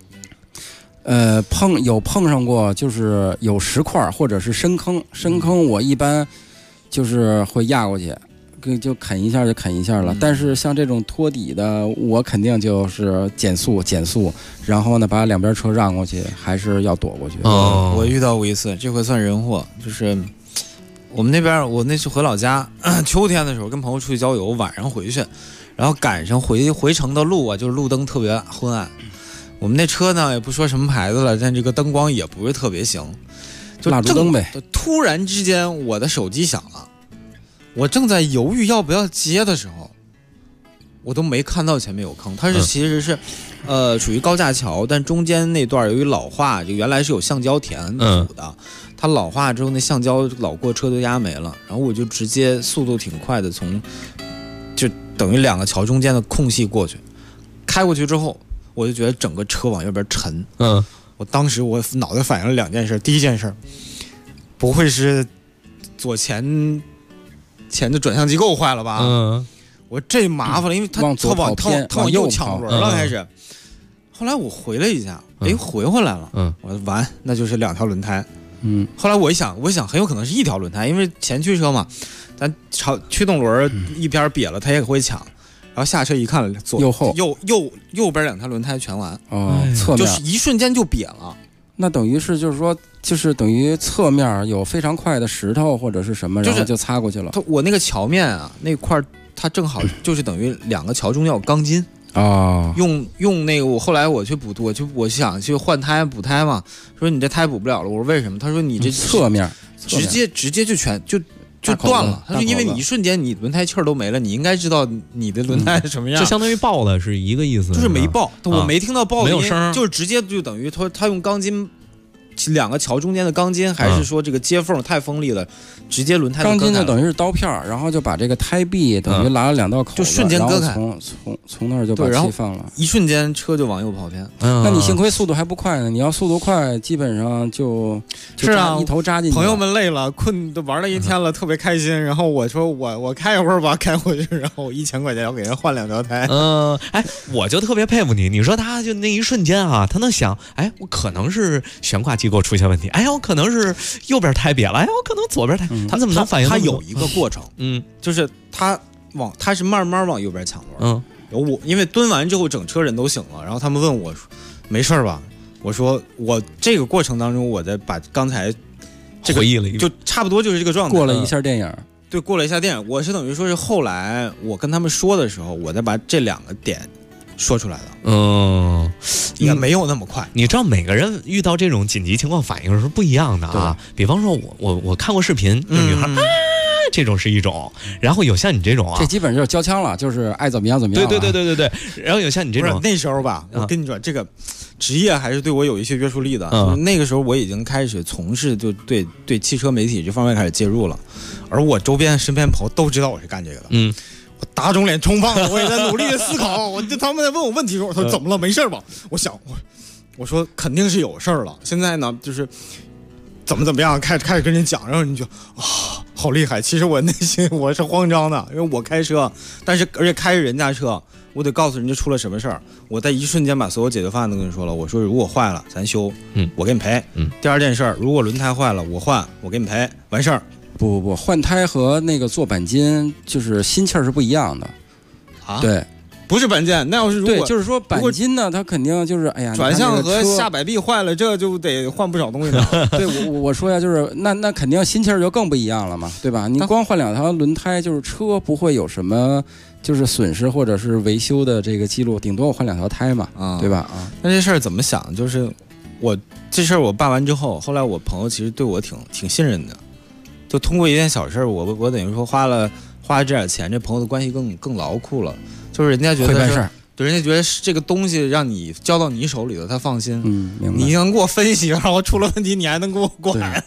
碰上过，就是有石块或者是深坑。深坑我一般就是会压过去。就啃一下了，但是像这种拖底的，我肯定就是减速，然后呢把两边车让过去，还是要躲过去。 我遇到过一次，这回算人祸，就是我们那边，我那次回老家，秋天的时候跟朋友出去郊游，晚上回去，然后赶上回程的路啊，就是路灯特别昏暗。我们那车呢也不说什么牌子了，但这个灯光也不是特别行，就蜡烛灯呗。 突然之间我的手机响了。我正在犹豫要不要接的时候，我都没看到前面有坑。它是其实是，属于高架桥，但中间那段由于老化，就原来是有橡胶填补的，它老化之后那橡胶老过车都压没了，然后我就直接速度挺快的就等于2个桥中间的空隙过去，开过去之后，我就觉得整个车往右边沉。我当时我脑袋反应了2件事，第一件事，不会是左前的转向机构坏了吧？我这麻烦了，因为他往右抢轮了开始。后来我回了一下，回回来了。我说完，那就是2条轮胎。后来我一想很有可能是1条轮胎，因为前驱车嘛，咱驱动轮一边瘪了，它也会抢。然后下车一看，右边2条轮胎全完。 侧面就是一瞬间就瘪了。 那等于是就是说，就是等于侧面有非常快的石头或者是什么，然后就擦过去了。 我那个桥面啊，那块它正好就是等于2个桥中间有钢筋啊。 用那个我后来我我想去换胎补胎嘛，说你这胎补不了了。我说为什么？他说你这侧面直接就断了。他说因为你一瞬间你轮胎气儿都没了，你应该知道你的轮胎是什么样。 就相当于爆了是一个意思。 就是没爆，我没听到爆的没有声， 就是直接就等于他用钢筋两个桥中间的钢筋，还是说这个接缝太锋利了，直接轮胎钢筋就等于是刀片，然后就把这个胎壁等于拉了2道口子， 就瞬间割开， 从那儿就把气放了， 一瞬间车就往右跑偏。 那你幸亏速度还不快呢，你要速度快，基本上就是啊， 一头扎进去。 朋友们累了，困都玩了一天了，特别开心。然后我说我开一会儿吧，开回去，然后我1000块钱要给人换2条胎。 哎，我就特别佩服你。你说他就那一瞬间啊，他能想，哎，我可能是悬挂机构出现问题，哎呀，我可能是右边胎瘪了，哎呀，我可能左边胎，他怎么能反应？ 他有一个过程，就是他是慢慢往右边抢轮，因为蹲完之后整车人都醒了，然后他们问我说没事吧？我说我这个过程当中，我在把刚才回忆了一个， 就差不多就是这个状态， 过了一下电影。 对，过了一下电影，我是等于说是后来我跟他们说的时候，我再把这2个点说出来了。也没有那么快。 你知道每个人遇到这种紧急情况反应是不一样的啊。比方说我看过视频，就女孩这种是一种，然后有像你这种啊， 这基本就是交枪了，就是爱怎么样怎么样。 对。然后有像你这种， 那时候吧，我跟你说，这个职业还是对我有一些约束力的。那个时候我已经开始从事，就对汽车媒体这方面开始介入了，而我周边身边朋友都知道我是干这个的。我打肿脸充胖子，我也在努力的思考。他们在问我问题的时候，我说怎么了？没事吧？我想我说肯定是有事儿了。现在呢，就是怎么样，开始跟人讲，然后你就好厉害。其实我内心我是慌张的，因为我开车，而且开着人家车，我得告诉人家出了什么事儿。我在一瞬间把所有解决方案都跟你说了。我说如果坏了咱修，我给你赔。第二件事儿，如果轮胎坏了我换，我给你赔，完事儿。 不，换胎和那个做钣金就是心气儿是不一样的啊。 对， 不是钣金，那要是如果对，就是说钣金呢，它肯定就是哎呀， 转向和下摆臂坏了，这就得换不少东西呢。 对，我说呀，就是那肯定心气儿就更不一样了嘛，对吧？你光换2条轮胎，就是车不会有什么就是损失或者是维修的这个记录，顶多我换2条胎嘛，对吧？ 那这事儿怎么想？就是这事儿我办完之后，后来我朋友其实对我挺信任的。就通过一件小事，我等于说花了这点钱，这朋友的关系更牢固了。就是人家觉得会办事儿， 对，人家觉得这个东西让你交到你手里头，他放心。 明白。 你能给我分析，然后出了问题，你还能给我管。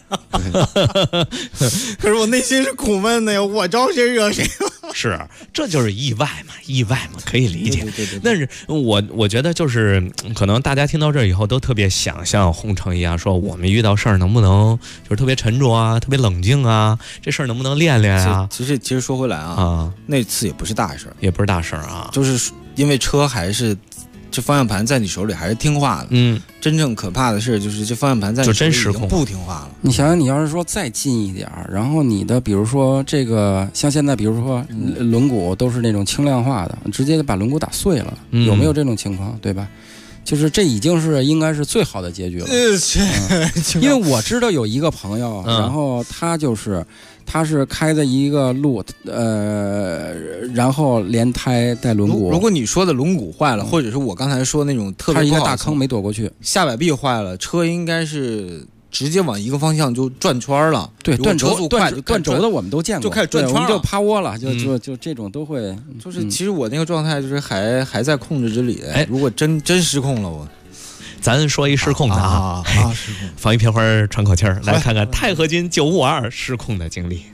可是我内心是苦闷的呀，我招谁惹谁了？ 是，这就是意外嘛，可以理解。对。但是我觉得就是可能大家听到这以后都特别想像洪城一样，说我们遇到事儿能不能就是特别沉着啊，特别冷静啊，这事儿能不能练练啊？ 其实说回来啊，那次也不是大事儿， 也不是大事儿啊， 就是因为车还是。这方向盘在你手里还是听话的，真正可怕的是就是这方向盘在你手里已经不听话了。 你想想，你要是说再近一点，然后你的比如说这个像现在比如说轮毂都是那种轻量化的，直接把轮毂打碎了，有没有这种情况？对吧？就是这已经是应该是最好的结局了。因为我知道有一个朋友，然后他是开的一个路，然后连胎带轮毂。 如果你说的轮毂坏了，或者是我刚才说那种特别一个大坑没躲过去， 下摆臂坏了，车应该是直接往一个方向就转圈了。 对，断轴的我们都见过， 就开始转圈了， 我们就趴窝了，就这种都会。 就是其实我那个状态就是还在控制之里。如果真失控了， 咱说一失控的失控，放一片花喘口气儿，来看看钛合金952失控的经历。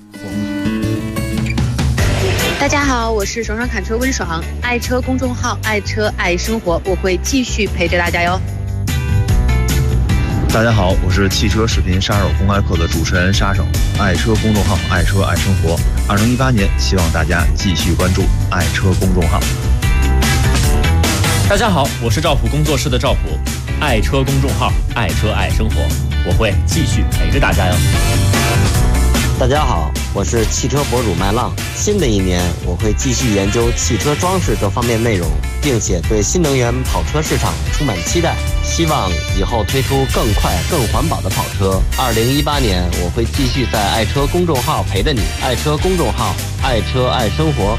大家好，我是爽爽侃车温爽，爱车公众号爱车爱生活，我会继续陪着大家哟。 大家好，我是汽车视频杀手公开课的主持人杀手，爱车公众号爱车爱生活。2018年，希望大家继续关注爱车公众号。 大家好，我是赵普工作室的赵普，爱车公众号爱车爱生活，我会继续陪着大家哟。 大家好，我是汽车博主麦浪。新的一年，我会继续研究汽车装饰这方面内容，并且对新能源跑车市场充满期待。希望以后推出更快、更环保的跑车。2018年，我会继续在爱车公众号陪着你。爱车公众号，爱车爱生活。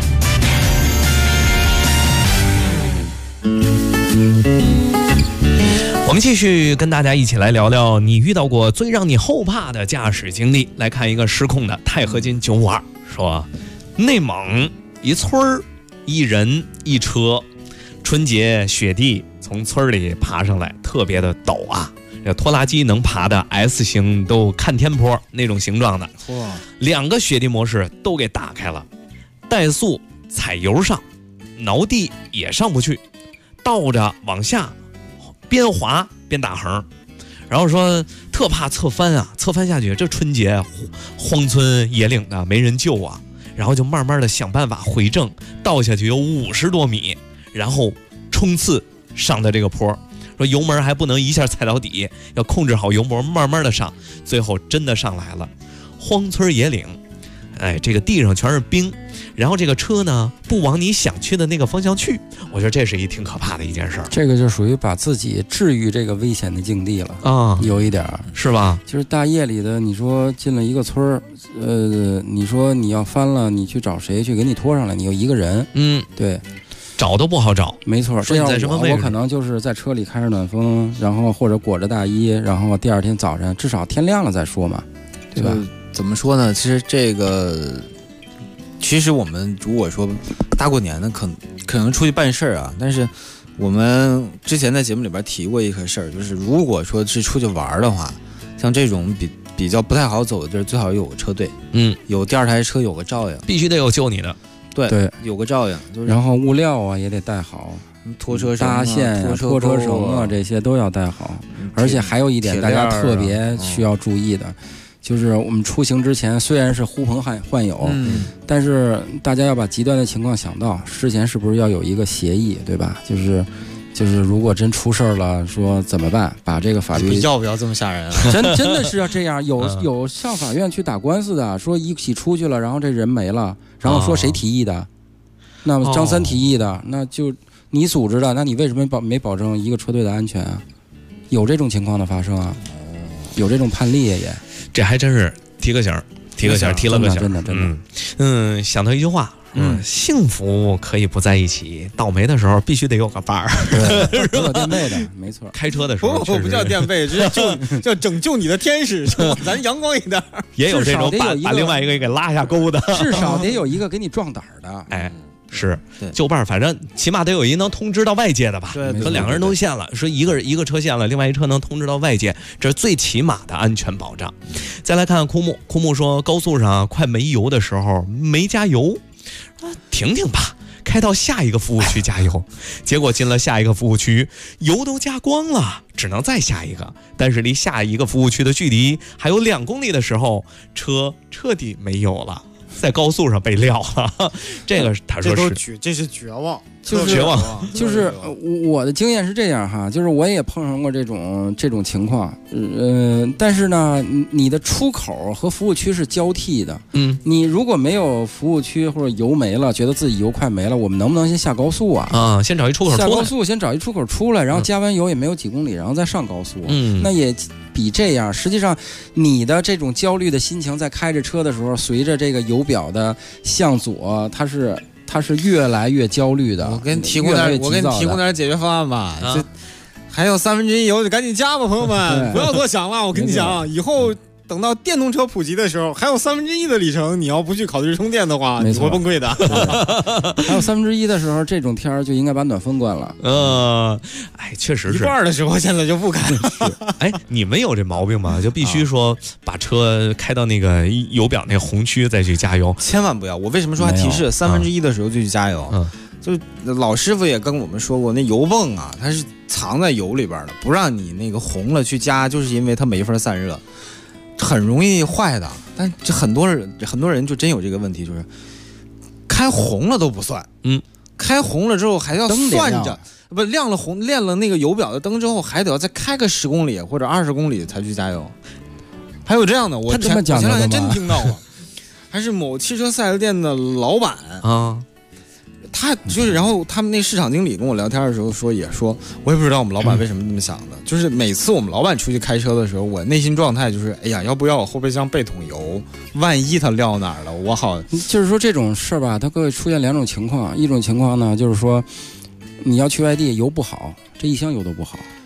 我们继续跟大家一起来聊聊你遇到过最让你后怕的驾驶经历。来看一个失控的钛合金952，说内蒙一村儿一人一车，春节雪地从村里爬上来，特别的陡啊。 拖拉机能爬的 S 型都看天坡那种形状的，2个雪地模式都给打开了，怠速踩油上，挠地也上不去，倒着往下，边滑边打横。然后说特怕侧翻啊，侧翻下去这春节荒村野岭的没人救啊，然后就慢慢的想办法回正，倒下去有50多米，然后冲刺上的这个坡，说油门还不能一下踩到底，要控制好油门慢慢的上，最后真的上来了。荒村野岭，哎，这个地上全是冰，然后这个车呢不往你想去的那个方向去，我觉得这是挺可怕的一件事。 这个就属于把自己置于这个危险的境地了啊，有一点是吧？ 就是大夜里的，你说进了一个村儿，你说你要翻了，你去找谁去给你拖上来？你有一个人，对， 找都不好找。 没错，这样我可能就是在车里开着暖风，然后或者裹着大衣，然后第二天早晨至少天亮了再说嘛，对吧？ 怎么说呢？其实我们如果说大过年的可能出去办事儿啊，但是我们之前在节目里边提过一个事儿，就是如果说是出去玩的话，像这种比较不太好走的地儿，最好有个车队，有第二台车有个照应， 必须得有救你的， 对，有个照应，就是然后物料啊也得带好， 拖车绳、 搭线、拖车绳啊这些都要带好，而且还有一点大家特别需要注意的。就是我们出行之前虽然是呼朋唤友，但是大家要把极端的情况想到，事前是不是要有一个协议，对吧？就是如果真出事儿了，说怎么办？把这个法律要不要这么吓人啊？ 真的是要这样，有上法院去打官司的，说一起出去了，然后这人没了，然后说谁提议的？那么张三提议的，那就你组织的，那你为什么没保证一个车队的安全啊？有这种情况的发生啊？有这种判例也。 这还真是提了个醒， 真的， 想到一句话，幸福可以不在一起，倒霉的时候必须得有个伴儿， 对，有垫背的，没错。 开车的时候不叫垫背，这叫拯救你的天使，咱阳光一点。 也有这种把另外一个给拉下沟的， 至少得有一个给你壮胆的， 哎。是就伴儿，反正起码得有一能通知到外界的吧。 对， 说2个人都陷了，说一个车陷了，另外一车能通知到外界，这是最起码的安全保障。再来看枯木说，高速上快没油的时候没加油，停吧，开到下一个服务区加油。结果进了下一个服务区，油都加光了，只能再下一个。但是离下一个服务区的距离还有2公里的时候，车彻底没油了。在高速上被撂了，这个他说这是绝望， 就是绝望。就是我的经验是这样哈，就是我也碰上过这种情况，但是呢，你的出口和服务区是交替的，你如果没有服务区或者油没了，觉得自己油快没了，我们能不能先下高速啊？ 先找一出口出来， 下高速先找一出口出来，然后加完油也没有几公里，然后再上高速，那也。比这样，实际上你的这种焦虑的心情在开着车的时候，随着这个油表的向左，它是越来越焦虑的。 我给你提供点解决方案吧。这还有1/3油，就赶紧加吧，朋友们，不要多想了。我跟你讲，以后等到电动车普及的时候，还有1/3的里程，你要不去考虑充电的话，你会崩溃的。 还有1/3的时候，这种天儿就应该把暖风关了。 确实是。 1半的时候，现在就不敢。 你们有这毛病吗？就必须说把车开到那个油表那个红区再去加油， 千万不要。我为什么说还提示1/3的时候就去加油？就老师傅也跟我们说过，那油泵啊，它是藏在油里边的，不让你那个红了去加，就是因为它没法散热。很容易坏的，但这很多人就真有这个问题，就是开红了都不算，开红了之后还要算着，不亮了红，亮了那个油表的灯之后，还得要再开个10公里或者20公里才去加油。还有这样的，我前2天真听到了，还是某汽车4S店的老板啊。他就是，然后他们那市场经理跟我聊天的时候说，我也不知道我们老板为什么这么想的，就是每次我们老板出去开车的时候，我内心状态就是，哎呀，要不要我后备箱备桶油，万一他撂哪儿了，我好。 就是说这种事儿吧，它会出现2种情况，一种情况呢，就是说你要去外地油不好，这一箱油都不好，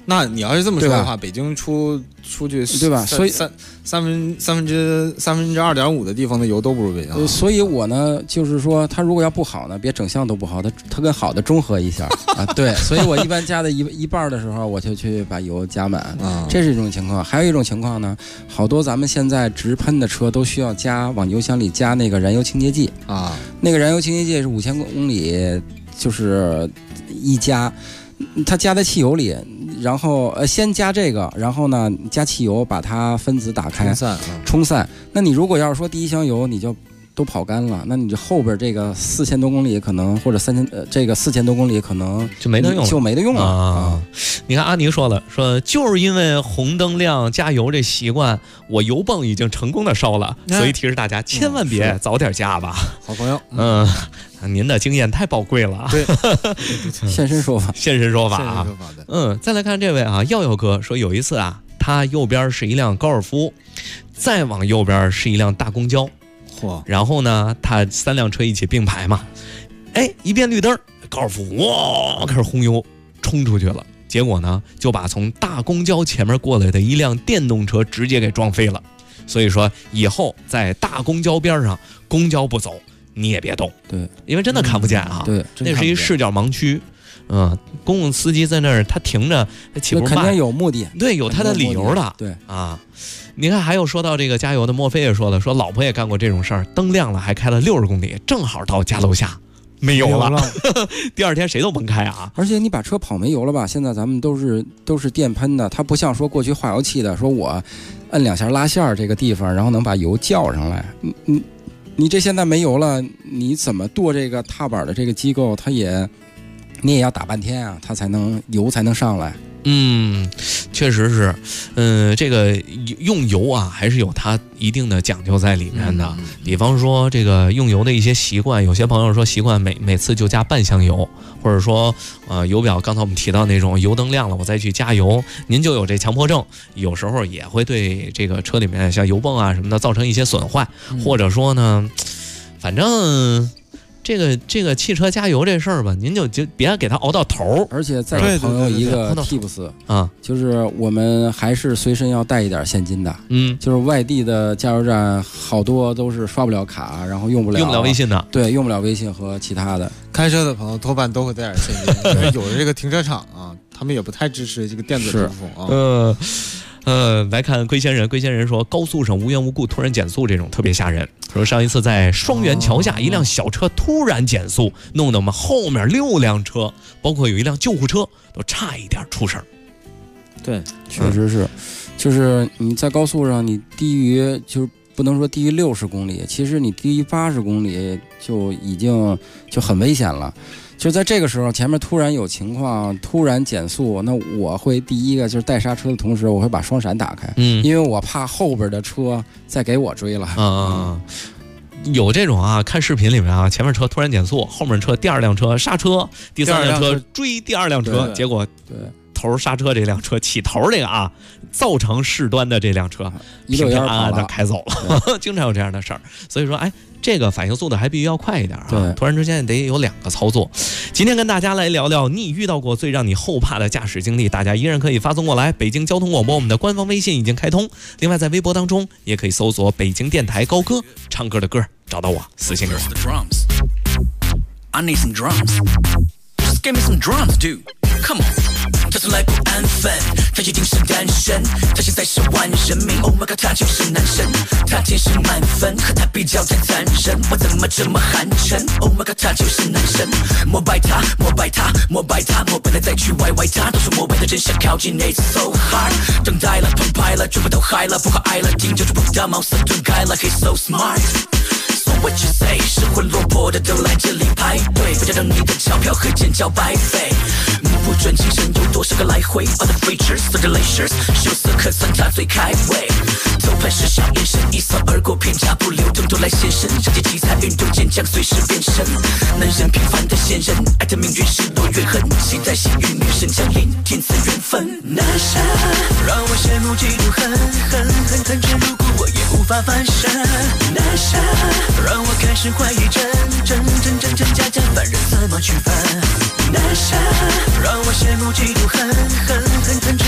那你要是这么说的话，北京出去对吧？所以三分之2.5的地方的油都不如北京。 所以我呢，就是说，它如果要不好呢，别整项都不好，它跟好的中和一下啊。对，所以我一般加的一半的时候，我就去把油加满，这是一种情况。还有一种情况呢，好多咱们现在直喷的车都需要往油箱里加那个燃油清洁剂啊。那个燃油清洁剂是5000公里，就是一加。它加在汽油里，然后先加这个，然后呢加汽油，把它分子打开，冲散。那你如果要是说第一箱油你就都跑干了，那你这后边这个4000多公里可能，或者这个4000多公里可能就没得用了啊！ 你看阿尼说就是因为红灯亮加油这习惯，我油泵已经成功的烧了，所以提示大家千万别早点加吧。 好朋友， 您的经验太宝贵了， 对， 现身说法啊。再来看这位啊，耀哥说有一次啊，他右边是一辆高尔夫，再往右边是一辆大公交。然后呢，他3辆车一起并排嘛，一变绿灯，高尔夫哇开始轰油冲出去了，结果呢就把从大公交前面过来的一辆电动车直接给撞飞了。所以说以后在大公交边上，公交不走你也别动， 对， 因为真的看不见啊， 对， 那是一视角盲区。公共司机在那儿，他停着，他起步慢， 肯定有目的， 对，有他的理由的， 对啊。 你看，还有说到这个加油的，莫非也说了，说老婆也干过这种事儿，灯亮了还开了60公里，正好到家楼下没油了，第二天谁都甭开啊！ 而且你把车跑没油了吧？现在咱们都是电喷的，它不像说过去化油器的，说我摁2下拉线这个地方，然后能把油叫上来。你这现在没油了，你怎么剁这个踏板的这个机构，你也要打半天啊，它油才能上来。 确实是，这个用油啊，还是有它一定的讲究在里面的。比方说这个用油的一些习惯，有些朋友说习惯每次就加半箱油，或者说油表刚才我们提到那种油灯亮了我再去加油，您就有这强迫症，有时候也会对这个车里面像油泵啊什么的造成一些损坏，或者说呢，反正。这个汽车加油这事儿吧，您就别给它熬到头。 而且再给朋友一个 tips 啊，就是我们还是随身要带一点现金的。就是外地的加油站好多都是刷不了卡，然后用不了微信的。 对，用不了微信和其他的。 开车的朋友多半都会带点现金，有的这个停车场啊，他们也不太支持这个电子支付啊。 来看龟仙人说，高速上无缘无故突然减速这种特别吓人。说上一次在双元桥下，一辆小车突然减速，弄得我们后面6辆车，包括有一辆救护车都差一点出事儿。 对，确实是，就是你在高速上，你低于就是不能说低于60公里，其实你低于80公里就已经就很危险了。就在这个时候，前面突然有情况，突然减速，那我会第一个就是带刹车的同时，我会把双闪打开，因为我怕后边的车再给我追了。 有这种啊，看视频里面啊，前面车突然减速，后面车第2辆车刹车，第3辆车追第2辆车，结果头刹车这辆车起头这个啊，造成事端的这辆车平平安安的开走了，经常有这样的事儿。所以说，这个反应速度还必须要快一点啊！突然之间得有2个操作。今天跟大家来聊聊你遇到过最让你后怕的驾驶经历，大家依然可以发送过来。北京交通广播我们的官方微信已经开通，另外在微博当中也可以搜索北京电台高歌，唱歌的歌找到我，私信给我。I need some drums. Just give me some drums, dude. Come on.跳出来不安分，他一定是单身，他现在是万人迷 Oh my god， 他就是男神，他天生满分，和他比较太残忍，我怎么这么寒碜 Oh my god， 他就是男神，膜拜他，膜拜他，膜拜他，膜拜了再去歪歪他，都是膜拜的真想靠近 It's so hard， 等待了，澎湃了，全部都嗨了，不可爱了，听就不到茅塞顿开了 He's so smart。So what you say， 失魂落魄的都来这里排队，不要让你的钞票和尖叫白费。目不转睛，人有多少个来回 ？All the features, so delicious， 羞涩可算他最开胃。头盘是小眼神，一扫而过，偏差不留，动作来现身。世界奇才运动健将，随时变身。男人平凡的仙人，爱的命运是多怨恨，期待幸运女神降临，天赐缘分。那啥，让我羡慕嫉妒恨，恨恨沉入骨，我也无法翻身。那啥，让我开始怀疑真假，凡人怎么区分？那啥，让我羡慕嫉妒恨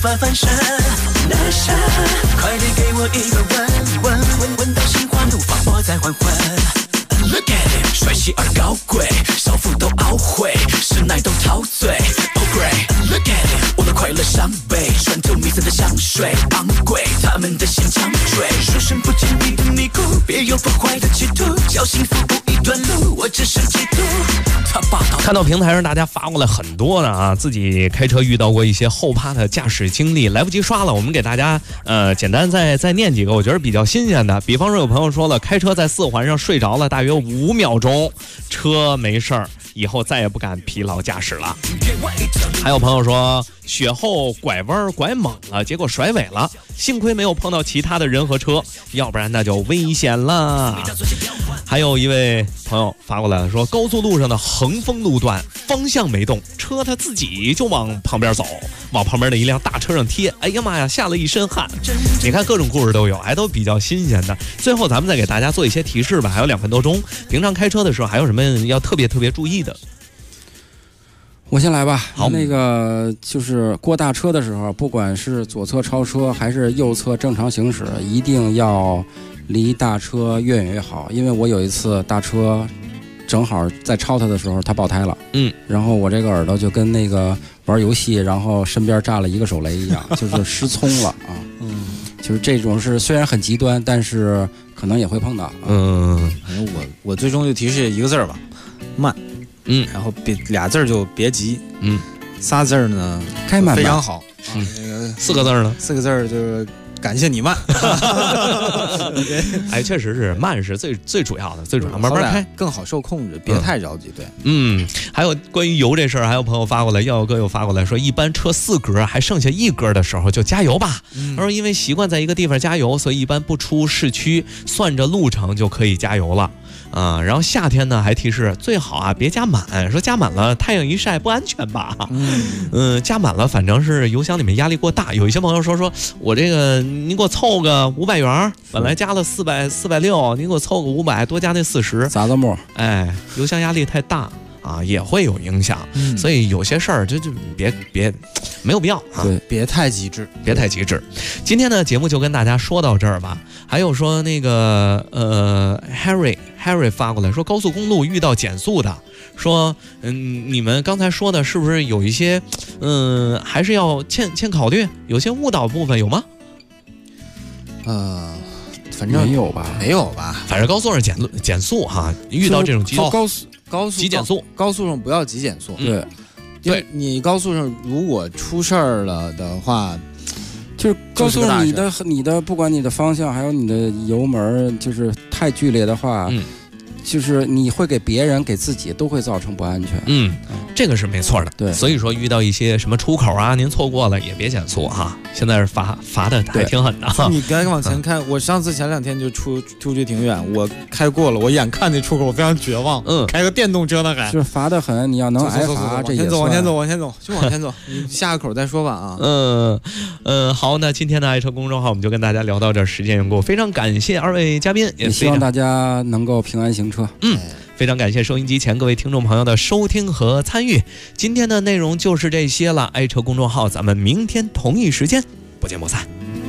法翻身。男神，快点给我一个吻到心花怒放，我再还魂。Look at it， 帅气而高贵，少妇都懊悔，实奶都陶醉。Oh great，Look at it， 我的快乐伤悲，穿透迷色的香水，昂贵，他们的心肠坠。说声不经意的迷糊，别有破坏的企图，叫幸福不一段路，我只是嫉妒。 看到平台上大家发过来很多的啊，自己开车遇到过一些后怕的驾驶经历，来不及刷了，我们给大家简单再念几个，我觉得比较新鲜的。比方说有朋友说了，开车在4环上睡着了大约5秒钟，车没事儿，以后再也不敢疲劳驾驶了。还有朋友说，雪后拐弯拐猛了，结果甩尾了，幸亏没有碰到其他的人和车，要不然那就危险了。还有一位朋友发过来说，高速路上的横风路段，方向没动，车它自己就往旁边走，往旁边的一辆大车上贴，哎呀妈呀，吓了一身汗。你看各种故事都有，还都比较新鲜的。最后咱们再给大家做一些提示吧，还有2分多钟，平常开车的时候还有什么要特别注意的？ 我先来吧。 好， 那个就是过大车的时候，不管是左侧超车还是右侧正常行驶，一定要离大车越远越好。因为我有一次大车正好在超它的时候，它爆胎了。然后我这个耳朵就跟那个玩游戏，然后身边炸了一个手雷一样，就是失聪了啊。就是这种是虽然很极端，但是可能也会碰到。 反正我最终就提示一个字儿吧，慢。然后俩字就别急。仨字呢， 开慢非常好。 那个4个字呢 ？4个字就是感谢你慢。 哎，确实是慢是最主要的，最主要慢慢开更好受控制，别太着急。对， 还有关于油这事儿，还有朋友发过来，耀哥又发过来说，一般车4格还剩下1格的时候就加油吧。他说因为习惯在一个地方加油，所以一般不出市区，算着路程就可以加油了。然后夏天呢还提示最好啊别加满，说加满了太阳一晒不安全吧。加满了反正是油箱里面压力过大。有一些朋友说我这个你给我凑个500元，本来加了460，你给我凑个500，多加那40， 砸个沫。 哎，油箱压力太大啊，也会有影响。所以有些事儿就别没有必要啊， 对，别太极致。 今天的节目就跟大家说到这儿吧。还有说那个Harry 发过来说，高速公路遇到减速的，说你们刚才说的是不是有一些还是要欠考虑，有些误导部分有吗？ 反正没有吧， 反正高速上减速哈，遇到这种高速急减速， 高速上不要急减速。对，你高速上如果出事儿了的话， 就是高速上你的不管你的方向还有你的油门就是太剧烈的话，就是你会给别人给自己都会造成不安全。 这个是没错的。 对， 所以说遇到一些什么出口啊，您错过了也别减速哈。现在是罚的还挺狠的。 你该往前开。我上次前2天就出去挺远，我开过了，我眼看那出口，我非常绝望。开个电动车呢还就是罚的很，你要能挨罚，这也往前走，就往前走。你下个口再说吧啊。 好，那今天的爱车公众号我们就跟大家聊到这儿，时间缘故，非常感谢2位嘉宾， 也希望大家能够平安行车。 非常感谢收音机前各位听众朋友的收听和参与。今天的内容就是这些了，爱车公众号，咱们明天同一时间不见不散。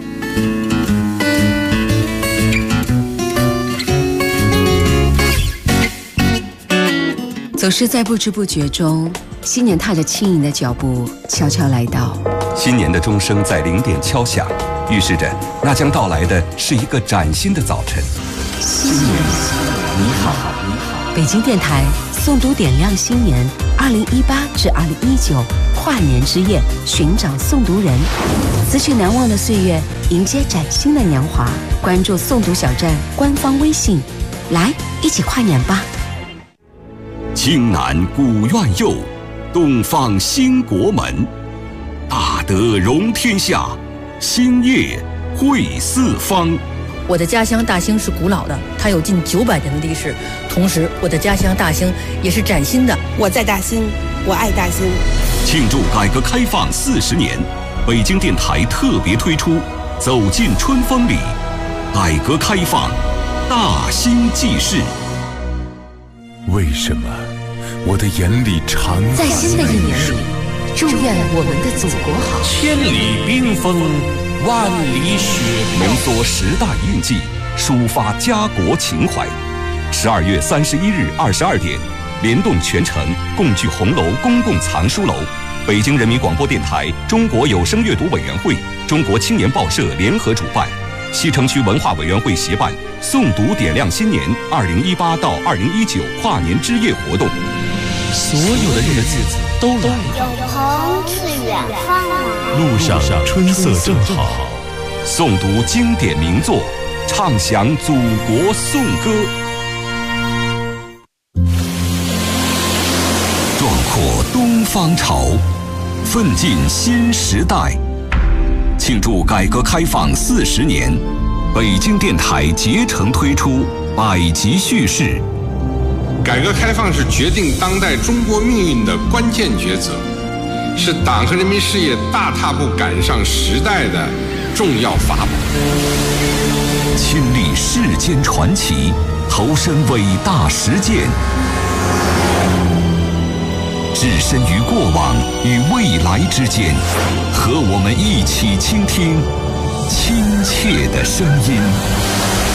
总是在不知不觉中，新年踏着轻盈的脚步悄悄来到。 新年的钟声在0点敲响，预示着那将到来的是一个崭新的早晨。 新年你好，北京电台诵读点亮新年2018至2019跨年之夜，寻找诵读人，辞去难忘的岁月，迎接崭新的年华。关注诵读小站官方微信，来一起跨年吧。 青南古院右，东方兴国门。大德容天下，兴业惠四方。 我的家乡大兴是古老的，它有近900年的历史。同时，我的家乡大兴也是崭新的。 我在大兴，我爱大兴。 庆祝改革开放40年，北京电台特别推出《走进春风里》，改革开放大兴记事。 为什么我的眼里常在新的一年里， 祝愿我们的祖国好。 千里冰封，万里雪飘，浓缩时代印记，抒发家国情怀。12月31日22点，联动全城共聚红楼公共藏书楼，北京人民广播电台、中国有声阅读委员会、中国青年报社联合主办，西城区文化委员会协办诵读点亮新年2018到2019跨年之夜活动。 所有的日子都来了， 有朋自远方来， 路上春色正好。 诵读经典名作，唱响祖国颂歌，壮阔东方潮，奋进新时代。庆祝改革开放40年，北京电台竭诚推出百集叙事。 改革开放是决定当代中国命运的关键抉择，是党和人民事业大踏步赶上时代的重要法宝。 亲历世间传奇，投身伟大实践，置身于过往与未来之间，和我们一起倾听亲切的声音。